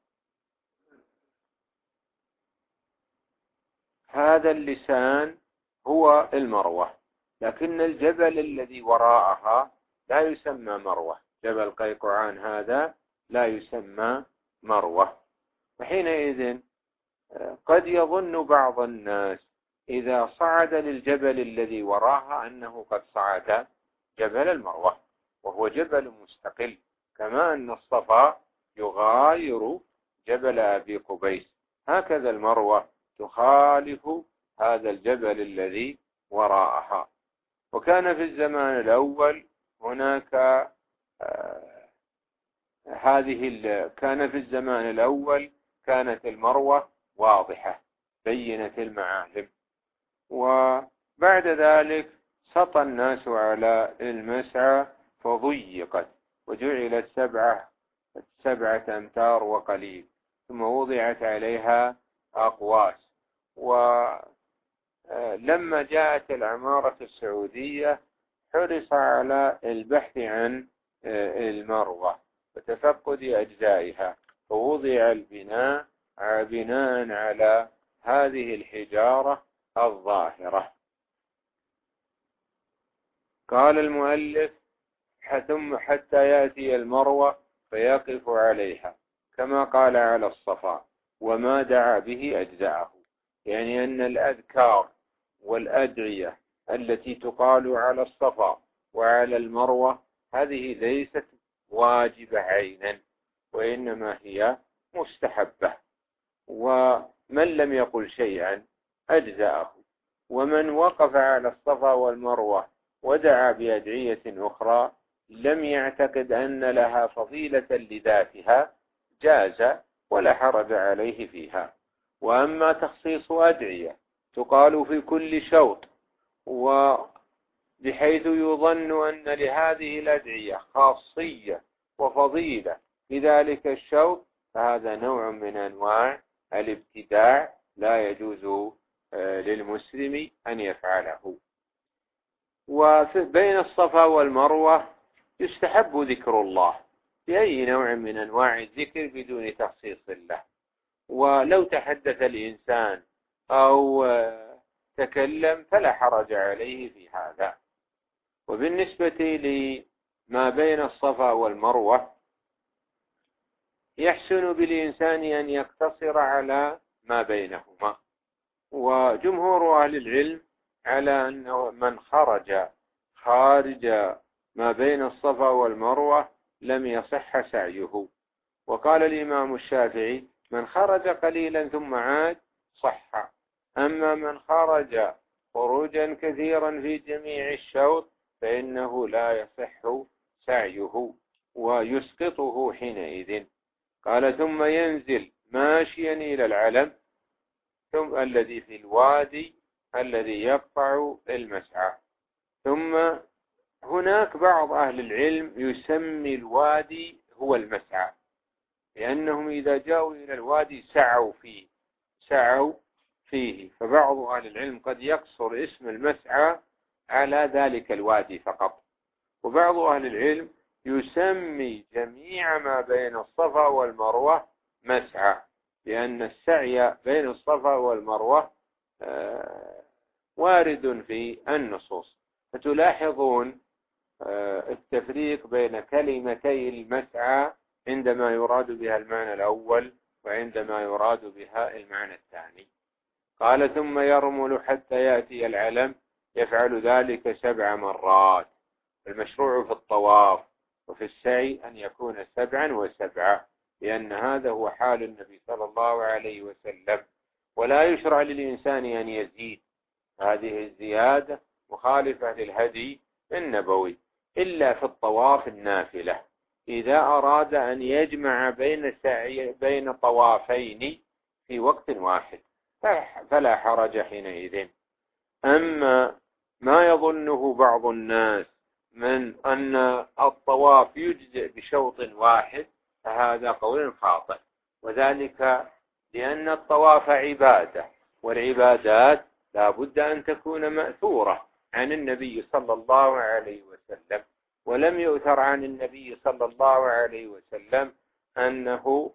اللسان هو المروة، لكن الجبل الذي وراءها لا يسمى مروة. جبل قيقعان هذا لا يسمى مروة. وحينئذ قد يظن بعض الناس إذا صعد للجبل الذي وراها أنه قد صعد جبل المروة، وهو جبل مستقل، كما أن الصفا يغاير جبل أبي قبيس، هكذا المروة تخالف هذا الجبل الذي وراءها. وكان في الزمان الأول هناك آه هذه كان في الزمان الأول كانت المروة واضحة بينة المعالم. وبعد ذلك سطى الناس على المسعى فضيقت وجعلت سبعة سبعة أمتار وقليل، ثم وضعت عليها أقواس. ولما جاءت العمارة السعودية حرص على البحث عن المروة وتفقد أجزائها، فوضع البناء بناء على هذه الحجارة الظاهرة. قال المؤلف ثم حتى يأتي المروة فيقف عليها كما قال على الصفا، وما دعا به أجزأه. يعني أن الأذكار والأدعية التي تقال على الصفا وعلى المروة هذه ليست واجبة عينا، وإنما هي مستحبة، ومن لم يقل شيئا أجزأه. ومن وقف على الصفا والمروة ودعا بأدعية أخرى لم يعتقد أن لها فضيلة لذاتها جاز ولا حرج عليه فيها. وأما تخصيص أدعية تقال في كل شوط وبحيث يظن أن لهذه الأدعية خاصية وفضيلة لذلك الشوط، فهذا نوع من أنواع الابتداع لا يجوز للمسلم أن يفعله. وبين الصفا والمروة يستحب ذكر الله بأي نوع من أنواع الذكر بدون تخصيص الله. ولو تحدث الإنسان أو تكلم فلا حرج عليه في هذا. وبالنسبة لما بين الصفا والمروة يحسن بالإنسان أن يقتصر على ما بينهما. وجمهور أهل العلم على أنه من خرج خارج ما بين الصفا والمروة لم يصح سعيه. وقال الإمام الشافعي من خرج قليلا ثم عاد صح، أما من خرج خروجا كثيرا في جميع الشوط فإنه لا يصح سعيه ويسقطه حينئذ. قال ثم ينزل ماشيا إلى العلم ثم الذي في الوادي الذي يقطع المسعى. ثم هناك بعض أهل العلم يسمي الوادي هو المسعى، لأنهم إذا جاءوا إلى الوادي سعوا فيه سعوا فيه فبعض أهل العلم قد يقصر اسم المسعى على ذلك الوادي فقط. وبعض أهل العلم يسمي جميع ما بين الصفا والمروة مسعى، لأن السعي بين الصفا والمروة وارد في النصوص. فتلاحظون التفريق بين كلمتي المسعى عندما يراد بها المعنى الأول وعندما يراد بها المعنى الثاني. قال ثم يرمل حتى يأتي العلم يفعل ذلك سبع مرات. المشروع في الطواف وفي السعي أن يكون سبعا وسبعا، لأن هذا هو حال النبي صلى الله عليه وسلم، ولا يشرع للإنسان أن يزيد. هذه الزيادة مخالفة للهدي النبوي إلا في الطواف النافلة، إذا أراد أن يجمع بين سعي بين طوافين في وقت واحد فلا حرج حينئذ. أما ما يظنه بعض الناس من أن الطواف يجزئ بشوط واحد فهذا قول خاطئ، وذلك لأن الطواف عبادة، والعبادات لا بد أن تكون مأثورة عن النبي صلى الله عليه وسلم. ولم يؤثر عن النبي صلى الله عليه وسلم أنه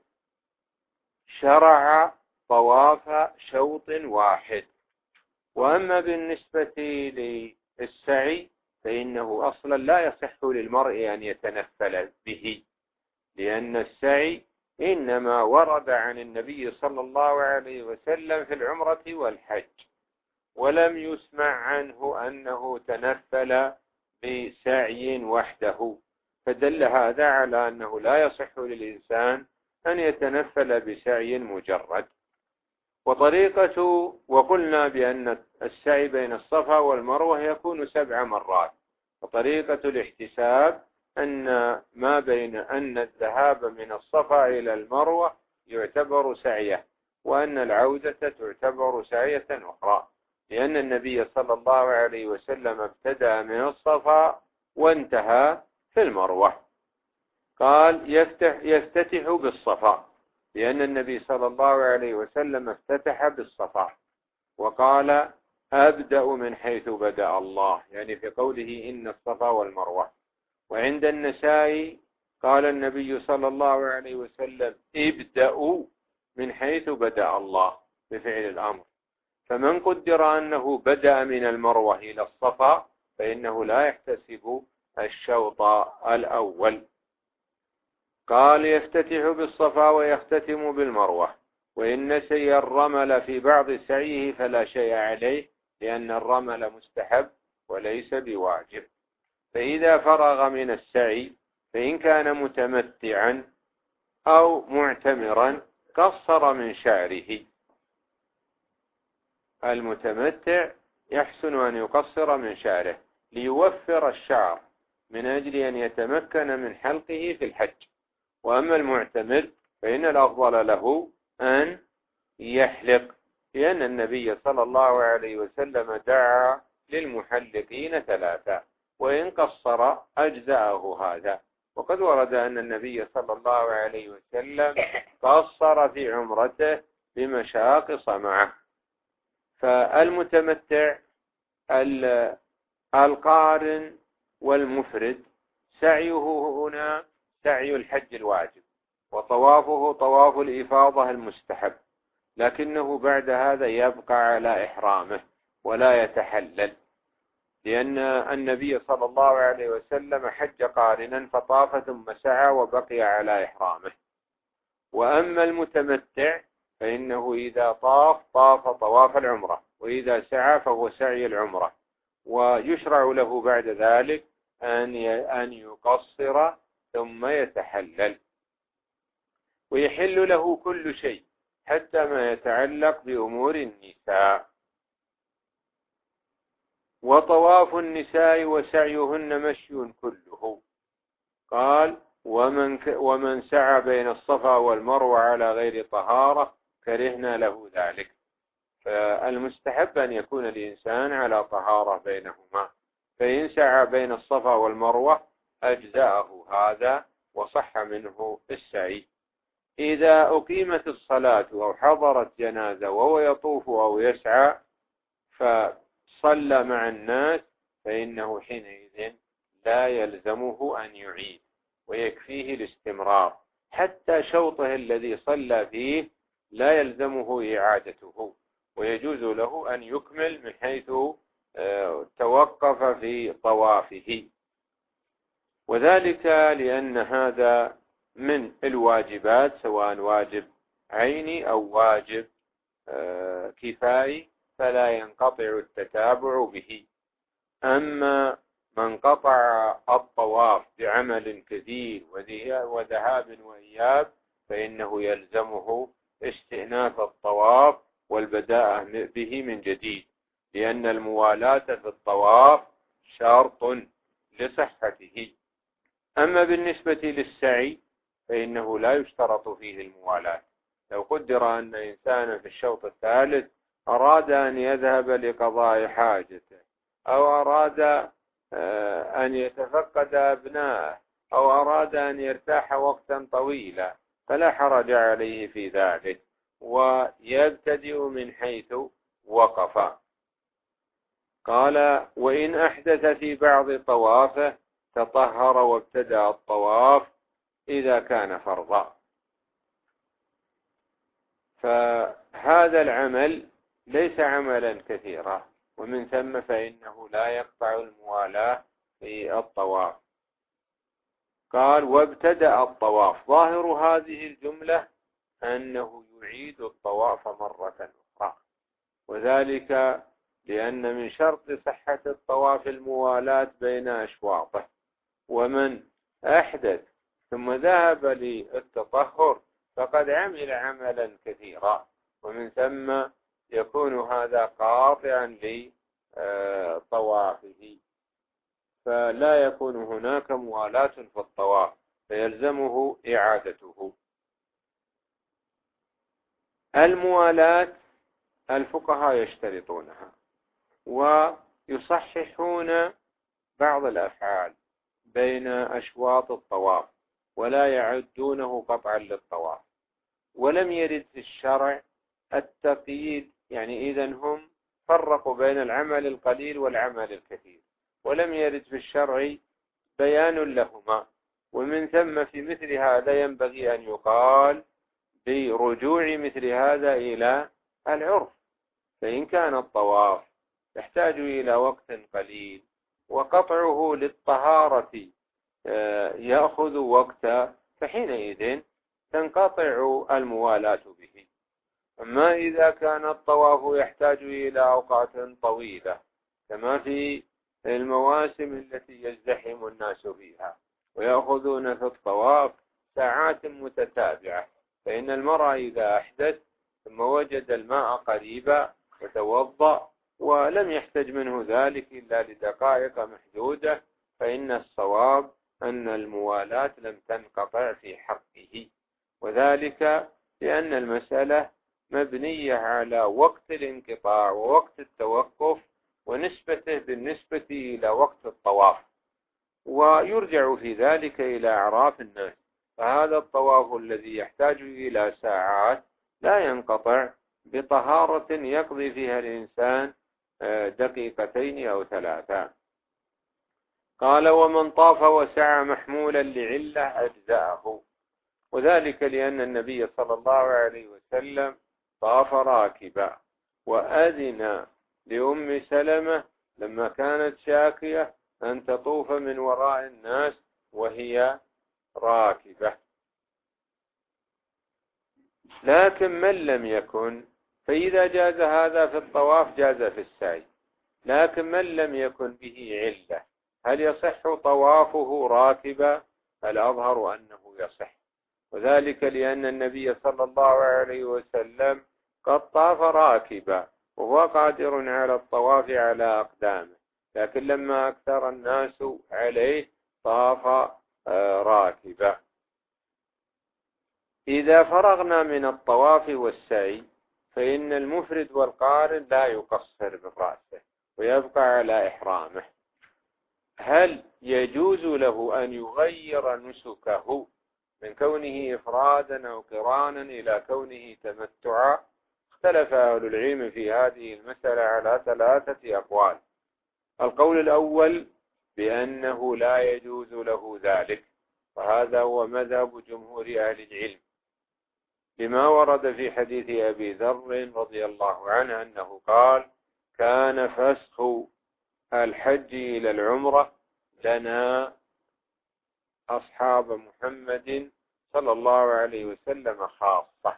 شرع طواف شوط واحد. وأما بالنسبة للسعي فإنه أصلا لا يصح للمرء أن يتنفل به، لأن السعي إنما ورد عن النبي صلى الله عليه وسلم في العمرة والحج، ولم يسمع عنه أنه تنفل بسعي وحده، فدل هذا على أنه لا يصح للإنسان أن يتنفل بسعي مجرد. وطريقة وقلنا بأن السعي بين الصفا والمروة يكون سبع مرات. وطريقة الاحتساب أن ما بين أن الذهاب من الصفا إلى المروة يعتبر سعيه، وأن العودة تعتبر سعية أخرى، لأن النبي صلى الله عليه وسلم ابتدأ من الصفا وانتهى في المروة. قال يفتح يفتتح بالصفا، لأن النبي صلى الله عليه وسلم افتتح بالصفا، وقال أبدأ من حيث بدأ الله، يعني في قوله إن الصفا والمروة. وعند النسائي قال النبي صلى الله عليه وسلم ابدأوا من حيث بدأ الله بفعل الأمر. فمن قدر أنه بدأ من المروة إلى الصفا فإنه لا يحتسب الشوط الأول. قال يفتتح بالصفا ويختتم بالمروة. وإن نسي الرمل في بعض سعيه فلا شيء عليه، لأن الرمل مستحب وليس بواجب. فإذا فرغ من السعي فإن كان متمتعا أو معتمرا قصر من شعره. المتمتع يحسن أن يقصر من شعره ليوفر الشعر من أجل أن يتمكن من حلقه في الحج. وأما المعتمر فإن الأفضل له أن يحلق، لأن النبي صلى الله عليه وسلم دعا للمحلقين ثلاثة، وإن قصر أجزأه هذا. وقد ورد أن النبي صلى الله عليه وسلم قصر في عمرته بمشاقص معه. فالمتمتع القارن والمفرد سعيه هنا سعي الحج الواجب، وطوافه طواف الإفاضة المستحب، لكنه بعد هذا يبقى على إحرامه ولا يتحلل، لأن النبي صلى الله عليه وسلم حج قارنا فطاف ثم سعى وبقي على إحرامه. وأما المتمتع فإنه إذا طاف طاف طواف العمرة، وإذا سعى فهو سعي العمرة، ويشرع له بعد ذلك أن أن يقصر ثم يتحلل. ويحل له كل شيء حتى ما يتعلق بأمور النساء. وطواف النساء وسعيهن مشي كله. قال ومن, ومن سعى بين الصفا والمروة على غير طهارة كرهنا له ذلك. فالمستحب أن يكون الإنسان على طهارة بينهما، فإن سعى بين الصفا والمروة أجزأه هذا وصح منه السعي. إذا أقيمت الصلاة أو حضرت جنازة وهو يطوف أو يسعى فصلى مع الناس فإنه حينئذ لا يلزمه أن يعيد، ويكفيه الاستمرار. حتى شوطه الذي صلى فيه لا يلزمه إعادته، ويجوز له أن يكمل من حيث توقف في طوافه. وذلك لأن هذا من الواجبات، سواء واجب عيني أو واجب كفائي، فلا ينقطع التتابع به. أما من قطع الطواف بعمل كثير وذهاب وإياب فإنه يلزمه استئناف الطواف والبداءة به من جديد، لأن الموالاة في الطواف شرط لصحته. أما بالنسبة للسعي فإنه لا يشترط فيه الموالاة. لو قدر أن إنسانا في الشوط الثالث أراد أن يذهب لقضاء حاجته، أو أراد أن يتفقد أبناءه، أو أراد أن يرتاح وقتا طويلا، فلا حرج عليه في ذلك، ويبتدئ من حيث وقف. قال وإن أحدث في بعض طوافه تطهر وابتدأ الطواف إذا كان فرضا. فهذا العمل ليس عملا كثيرا، ومن ثم فإنه لا يقطع الموالاة في الطواف. قال وابتدأ الطواف. ظاهر هذه الجملة أنه يعيد الطواف مرة أخرى، وذلك لأن من شرط صحة الطواف الموالاة بين أشواطه. ومن أحدث ثم ذهب للتطهر فقد عمل عملا كثيرا، ومن ثم يكون هذا قاطعا لطوافه، فلا يكون هناك موالاة في الطواف، فيلزمه إعادته. الموالاة الفقهاء يشترطونها ويصححون بعض الأفعال بين أشواط الطواف، ولا يعدونه قطعا للطواف. ولم يرد في الشرع التقييد، يعني إذن هم فرقوا بين العمل القليل والعمل الكثير، ولم يرد في الشرع بيان لهما. ومن ثم في مثل هذا ينبغي أن يقال برجوع مثل هذا إلى العرف. فإن كان الطواف يحتاج إلى وقت قليل وقطعه للطهارة يأخذ وقتا، فحينئذ تنقطع الموالاة به. أما إذا كان الطواف يحتاج إلى أوقات طويلة كما في المواسم التي يزدحم الناس فيها ويأخذون في الطواف ساعات متتابعة، فإن المرء إذا أحدث ثم وجد الماء قريبا وتوضأ ولم يحتج منه ذلك إلا لدقائق محدودة، فإن الصواب أن الموالاة لم تنقطع في حقه، وذلك لأن المسألة مبنية على وقت الانقطاع ووقت التوقف ونسبته بالنسبة إلى وقت الطواف، ويرجع في ذلك إلى أعراف الناس. فهذا الطواف الذي يحتاج إلى ساعات لا ينقطع بطهارة يقضي فيها الإنسان دقيقتين أو ثلاثة. قال: ومن طاف وسعى محمولا لعلة أجزأه، وذلك لأن النبي صلى الله عليه وسلم طاف راكبا، وأذن لأم سلمة لما كانت شاكية أن تطوف من وراء الناس وهي راكبة. لكن من لم يكن فإذا جاز هذا في الطواف جاز في السعي، لكن من لم يكن به علة هل يصح طوافه راكبا؟ الأظهر أنه يصح، وذلك لأن النبي صلى الله عليه وسلم قد طاف راكبا وهو قادر على الطواف على أقدامه، لكن لما أكثر الناس عليه طاف راكبا. إذا فرغنا من الطواف والسعي فإن المفرد والقارن لا يقصر برأسه ويبقى على إحرامه. هل يجوز له أن يغير نسكه من كونه إفرادا أو قرانا إلى كونه تمتعا؟ اختلف أهل العلم في هذه المسألة على ثلاثة أقوال. القول الأول بأنه لا يجوز له ذلك، وهذا هو مذهب جمهور أهل العلم، لما ورد في حديث أبي ذر رضي الله عنه أنه قال: كان فسخ الحج إلى العمرة لنا أصحاب محمد صلى الله عليه وسلم خاصة،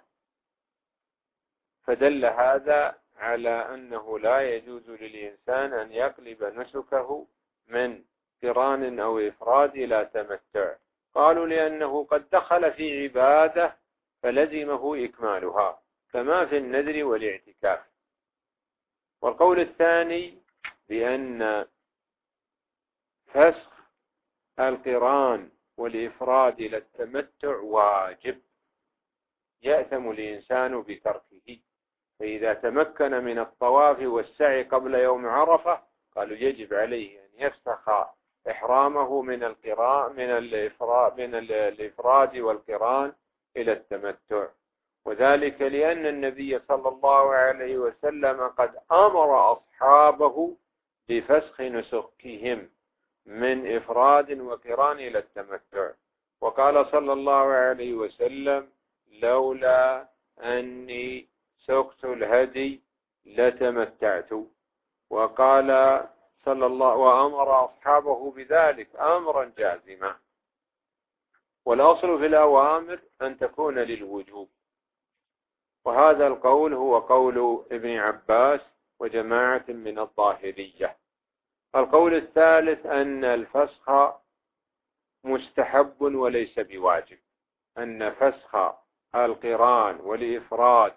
فدل هذا على أنه لا يجوز للإنسان أن يقلب نسكه من قران أو إفراد إلى تمتع. قالوا لأنه قد دخل في عبادة فلزمه إكمالها كما في النذر والاعتكاف. والقول الثاني بأن فسخ القران والإفراد إلى التمتع واجب يأثم الإنسان بتركه، فإذا تمكن من الطواف والسعي قبل يوم عرفة قالوا يجب عليه أن يفسخ إحرامه من القران من الإفراد من الإفراد والقران إلى التمتع، وذلك لأن النبي صلى الله عليه وسلم قد أمر أصحابه بفسخ نسكهم من إفراد وقران إلى التمتع، وقال صلى الله عليه وسلم: لولا أني سقت الهدي لتمتعت. وقال صلى الله وأمر أصحابه بذلك أمرا جازما. والأصل في الأوامر أن تكون للوجوب، وهذا القول هو قول ابن عباس وجماعة من الظاهرية. القول الثالث أن الفسخ مستحب وليس بواجب، أن فسخ القران والإفراد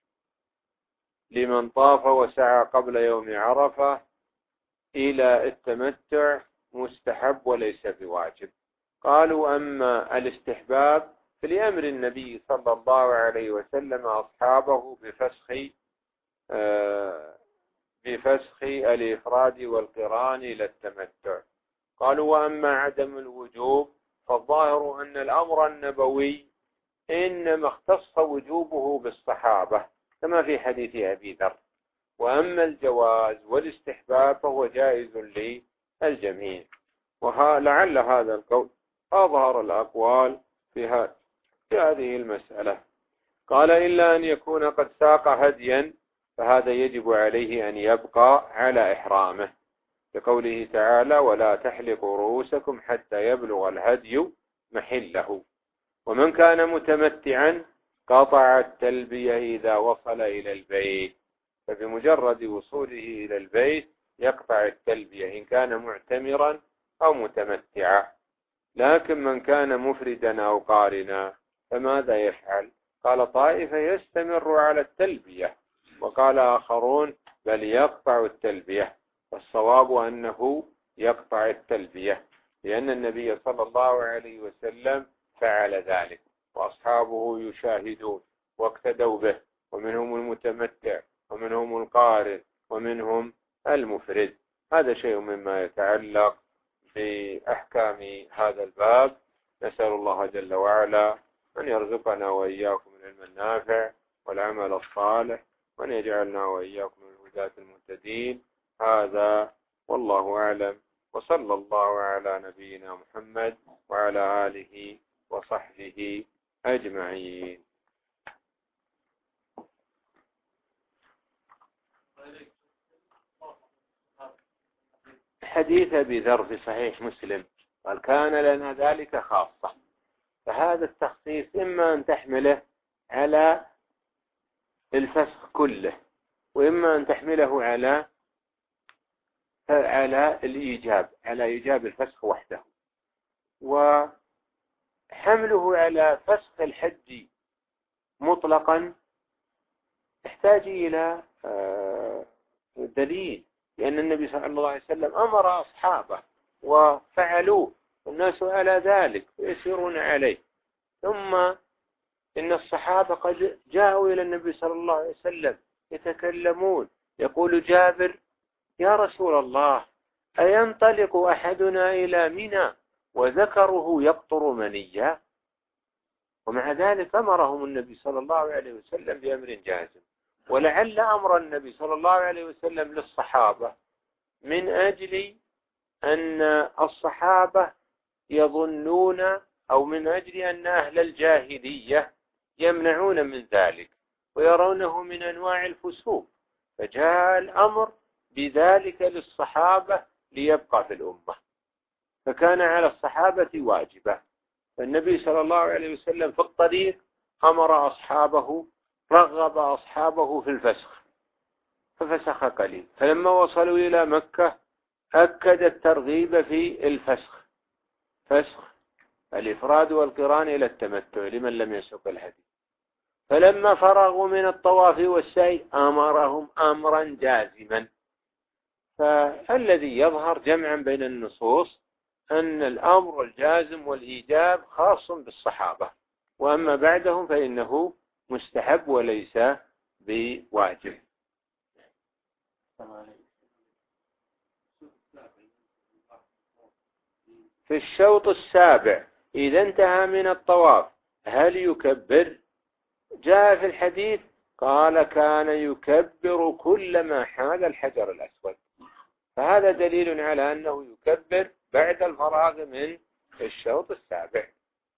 لمن طاف وسعى قبل يوم عرفة إلى التمتع مستحب وليس بواجب. قالوا: أما الاستحباب فلأمر النبي صلى الله عليه وسلم أصحابه بفسخ آه بفسخ الإفراد والقران إلى التمتع. قالوا: وأما عدم الوجوب فالظاهر أن الأمر النبوي إنما اختص وجوبه بالصحابة كما في حديث أبي ذر، وأما الجواز والاستحباب فهو جائز للجميع. ولعل هذا القول أظهر الأقوال في هذه المسألة. قال: إلا أن يكون قد ساق هديا فهذا يجب عليه أن يبقى على إحرامه، لقوله تعالى: ولا تحلقوا رؤوسكم حتى يبلغ الهدي محله. ومن كان متمتعا قطع التلبية إذا وصل إلى البيت. فبمجرد وصوله إلى البيت يقطع التلبية إن كان معتمرا أو متمتعا. لكن من كان مفردا أو قارنا فماذا يفعل؟ قال طائفة يستمر على التلبية، وقال آخرون بل يقطع التلبية. والصواب أنه يقطع التلبية، لأن النبي صلى الله عليه وسلم فعل ذلك وأصحابه يشاهدون واقتدوا به، ومنهم المتمتع ومنهم القارن ومنهم المفرد. هذا شيء مما يتعلق بأحكام هذا الباب. نسأل الله جل وعلا أن يرزقنا وإياكم العلم النافع والعمل الصالح، وأن يجعلنا وإياكم من الهداة المهتدين. هذا والله أعلم، وصلى الله على نبينا محمد وعلى آله وصحبه أجمعين. حديث أبي ذر في صحيح مسلم قال كان لنا ذلك خاصة. فهذا التخصيص إما أن تحمله على الفسخ كله، وإما أن تحمله على على الإيجاب، على إيجاب الفسخ وحده. وحمله على فسخ الحج مطلقا يحتاج إلى دليل، لأن النبي صلى الله عليه وسلم أمر أصحابه وفعلوه والناس على ذلك ويسيرون عليه. ثم إن الصحابة قد جاءوا إلى النبي صلى الله عليه وسلم يتكلمون. يقول جابر يا رسول الله أينطلق أحدنا إلى منى وذكره يقطر منيا؟ ومع ذلك أمرهم النبي صلى الله عليه وسلم بأمر جازم. ولعل أمر النبي صلى الله عليه وسلم للصحابة من أجل أن الصحابة يظنون، أو من أجل أن أهل الجاهلية يمنعون من ذلك ويرونه من أنواع الفسوق، فجاء الأمر بذلك للصحابة ليبقى في الأمة، فكان على الصحابة واجبة. فالنبي صلى الله عليه وسلم في الطريق أمر أصحابه، رغب أصحابه في الفسخ ففسخ قليل. فلما وصلوا إلى مكة أكد الترغيب في الفسخ، فسخ الإفراد والقران إلى التمتع لمن لم يسوق الهدي. فلما فرغوا من الطواف والسعي أمرهم أمرا جازما. فالذي يظهر جمعا بين النصوص أن الأمر الجازم والإيجاب خاص بالصحابة، وأما بعدهم فإنه مستحب وليس بواجب. في الشوط السابع إذا انتهى من الطواف هل يكبر؟ جاء في الحديث قال كان يكبر كلما حال الحجر الأسود، فهذا دليل على أنه يكبر بعد الفراغ من الشوط السابع.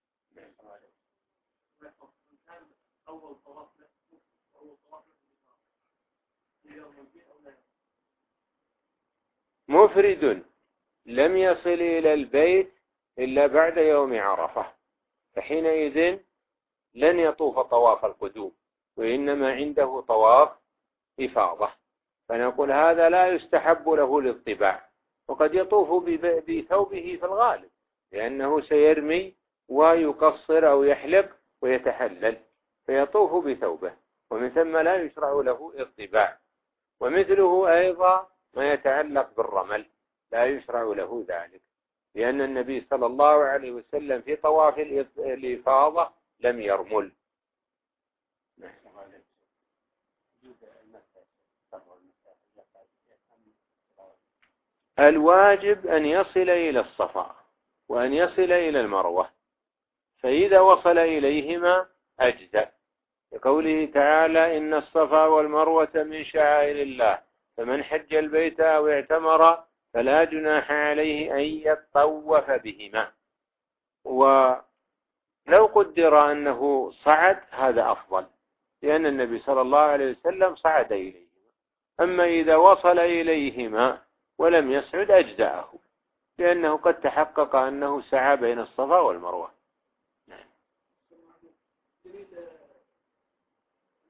مفرد لم يصل إلى البيت إلا بعد يوم عرفة، فحينئذ لن يطوف طواف القدوم، وإنما عنده طواف إفاضة، فنقول هذا لا يستحب له الاطباع. وقد يطوف بثوبه في الغالب لأنه سيرمي ويقصر أو يحلق ويتحلل، فيطوف بثوبه، ومن ثم لا يشرع له اطباع. ومثله أيضا ما يتعلق بالرمل لا يشرع له ذلك، لأن النبي صلى الله عليه وسلم في طواف الإفاضة لم يرمل. الواجب أن يصل إلى الصفا وأن يصل إلى المروة، فإذا وصل إليهما أجزأ، لقوله تعالى إن الصفا والمروة من شعائر الله فمن حج البيت أو اعتمر فلا جناح عليه أن يطوف بهما. ولو قدر أنه صعد هذا أفضل، لأن النبي صلى الله عليه وسلم صعد إليهما. أما إذا وصل إليهما ولم يصعد أجزأه، لأنه قد تحقق أنه سعى بين الصفا والمروة.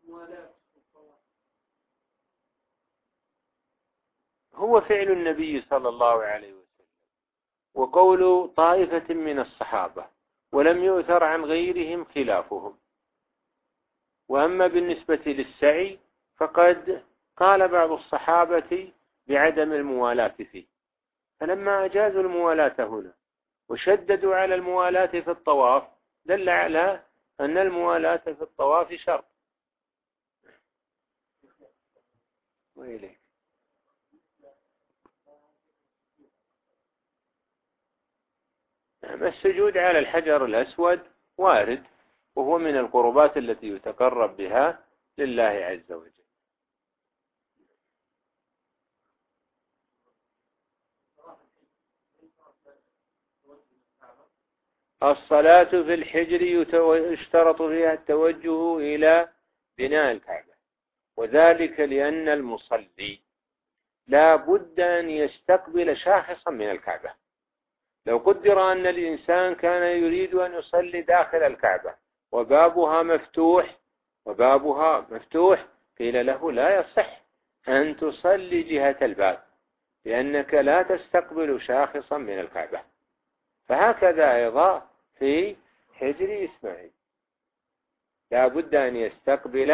هو فعل النبي صلى الله عليه وسلم وقول طائفة من الصحابة، ولم يؤثر عن غيرهم خلافهم. وأما بالنسبة للسعي فقد قال بعض الصحابة بعدم الموالاة فيه، فلما أجازوا الموالاة هنا وشددوا على الموالاة في الطواف دل على أن الموالاة في الطواف شرط. وإليك السجود على الحجر الأسود وارد، وهو من القربات التي يتقرب بها لله عز وجل. الصلاة في الحجر يشترط فيها التوجه إلى بناء الكعبة، وذلك لأن المصلي لا بد أن يستقبل شاخصا من الكعبة. لو قدر أن الإنسان كان يريد أن يصلي داخل الكعبة وبابها مفتوح وبابها مفتوح قيل له لا يصح أن تصلي جهة الباب لأنك لا تستقبل شاخصا من الكعبة. فهكذا أيضا في حجر إسماعيل لا بد أن يستقبل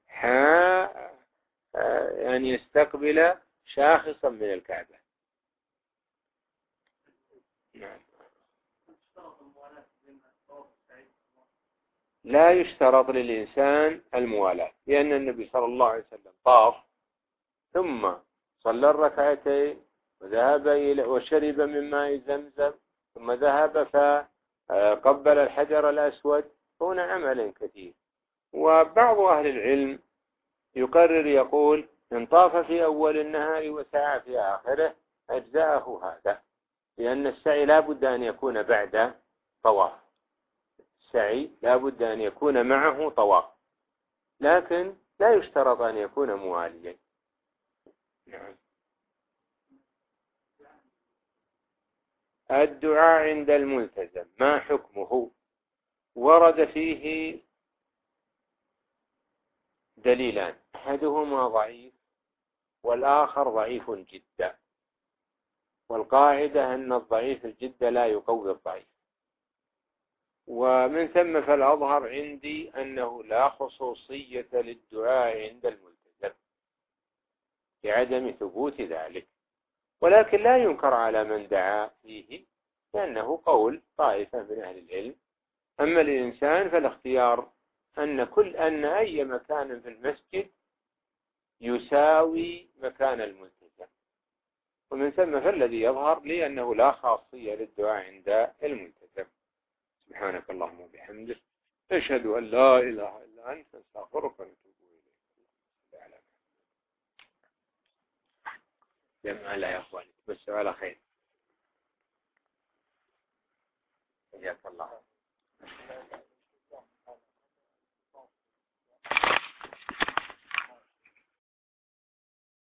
أن يستقبل شاخصا من الكعبة. نعم. لا يشترط للإنسان الموالاة، لأن النبي صلى الله عليه وسلم طاف ثم صلى الركعتين وذهب إلى وشرب من ماء زمزم ثم ذهب فقبل الحجر الأسود. هنا عمل كثير. وبعض أهل العلم يقرر يقول إن طاف في أول النهار وسعى في آخره أجزاءه هذا، لأن السعي لا بد أن يكون بعد طواف. السعي لا بد أن يكون معه طواف، لكن لا يشترط أن يكون مواليا. نعم. الدعاء عند الملتزم ما حكمه؟ ورد فيه دليلان، أحدهما ضعيف والآخر ضعيف جدا، والقاعدة أن الضعيف الجد لا يقوي الضعيف. ومن ثم فالأظهر عندي أنه لا خصوصية للدعاء عند الملتزم لعدم ثبوت ذلك، ولكن لا ينكر على من دعا فيه لأنه قول طائفة من أهل العلم. أما الإنسان فالاختيار أن كل أن أي مكان في المسجد يساوي مكان الملتزم، ومن ثم فالذي يظهر لي أنه لا خاصية للدعاء عند الملتزم. سبحانك اللهم وبحمدك أشهد أن لا إله إلا أنت أستغفرك ونتوب إليك. جمع الله يا أخواني، بس على خير. حياك الله.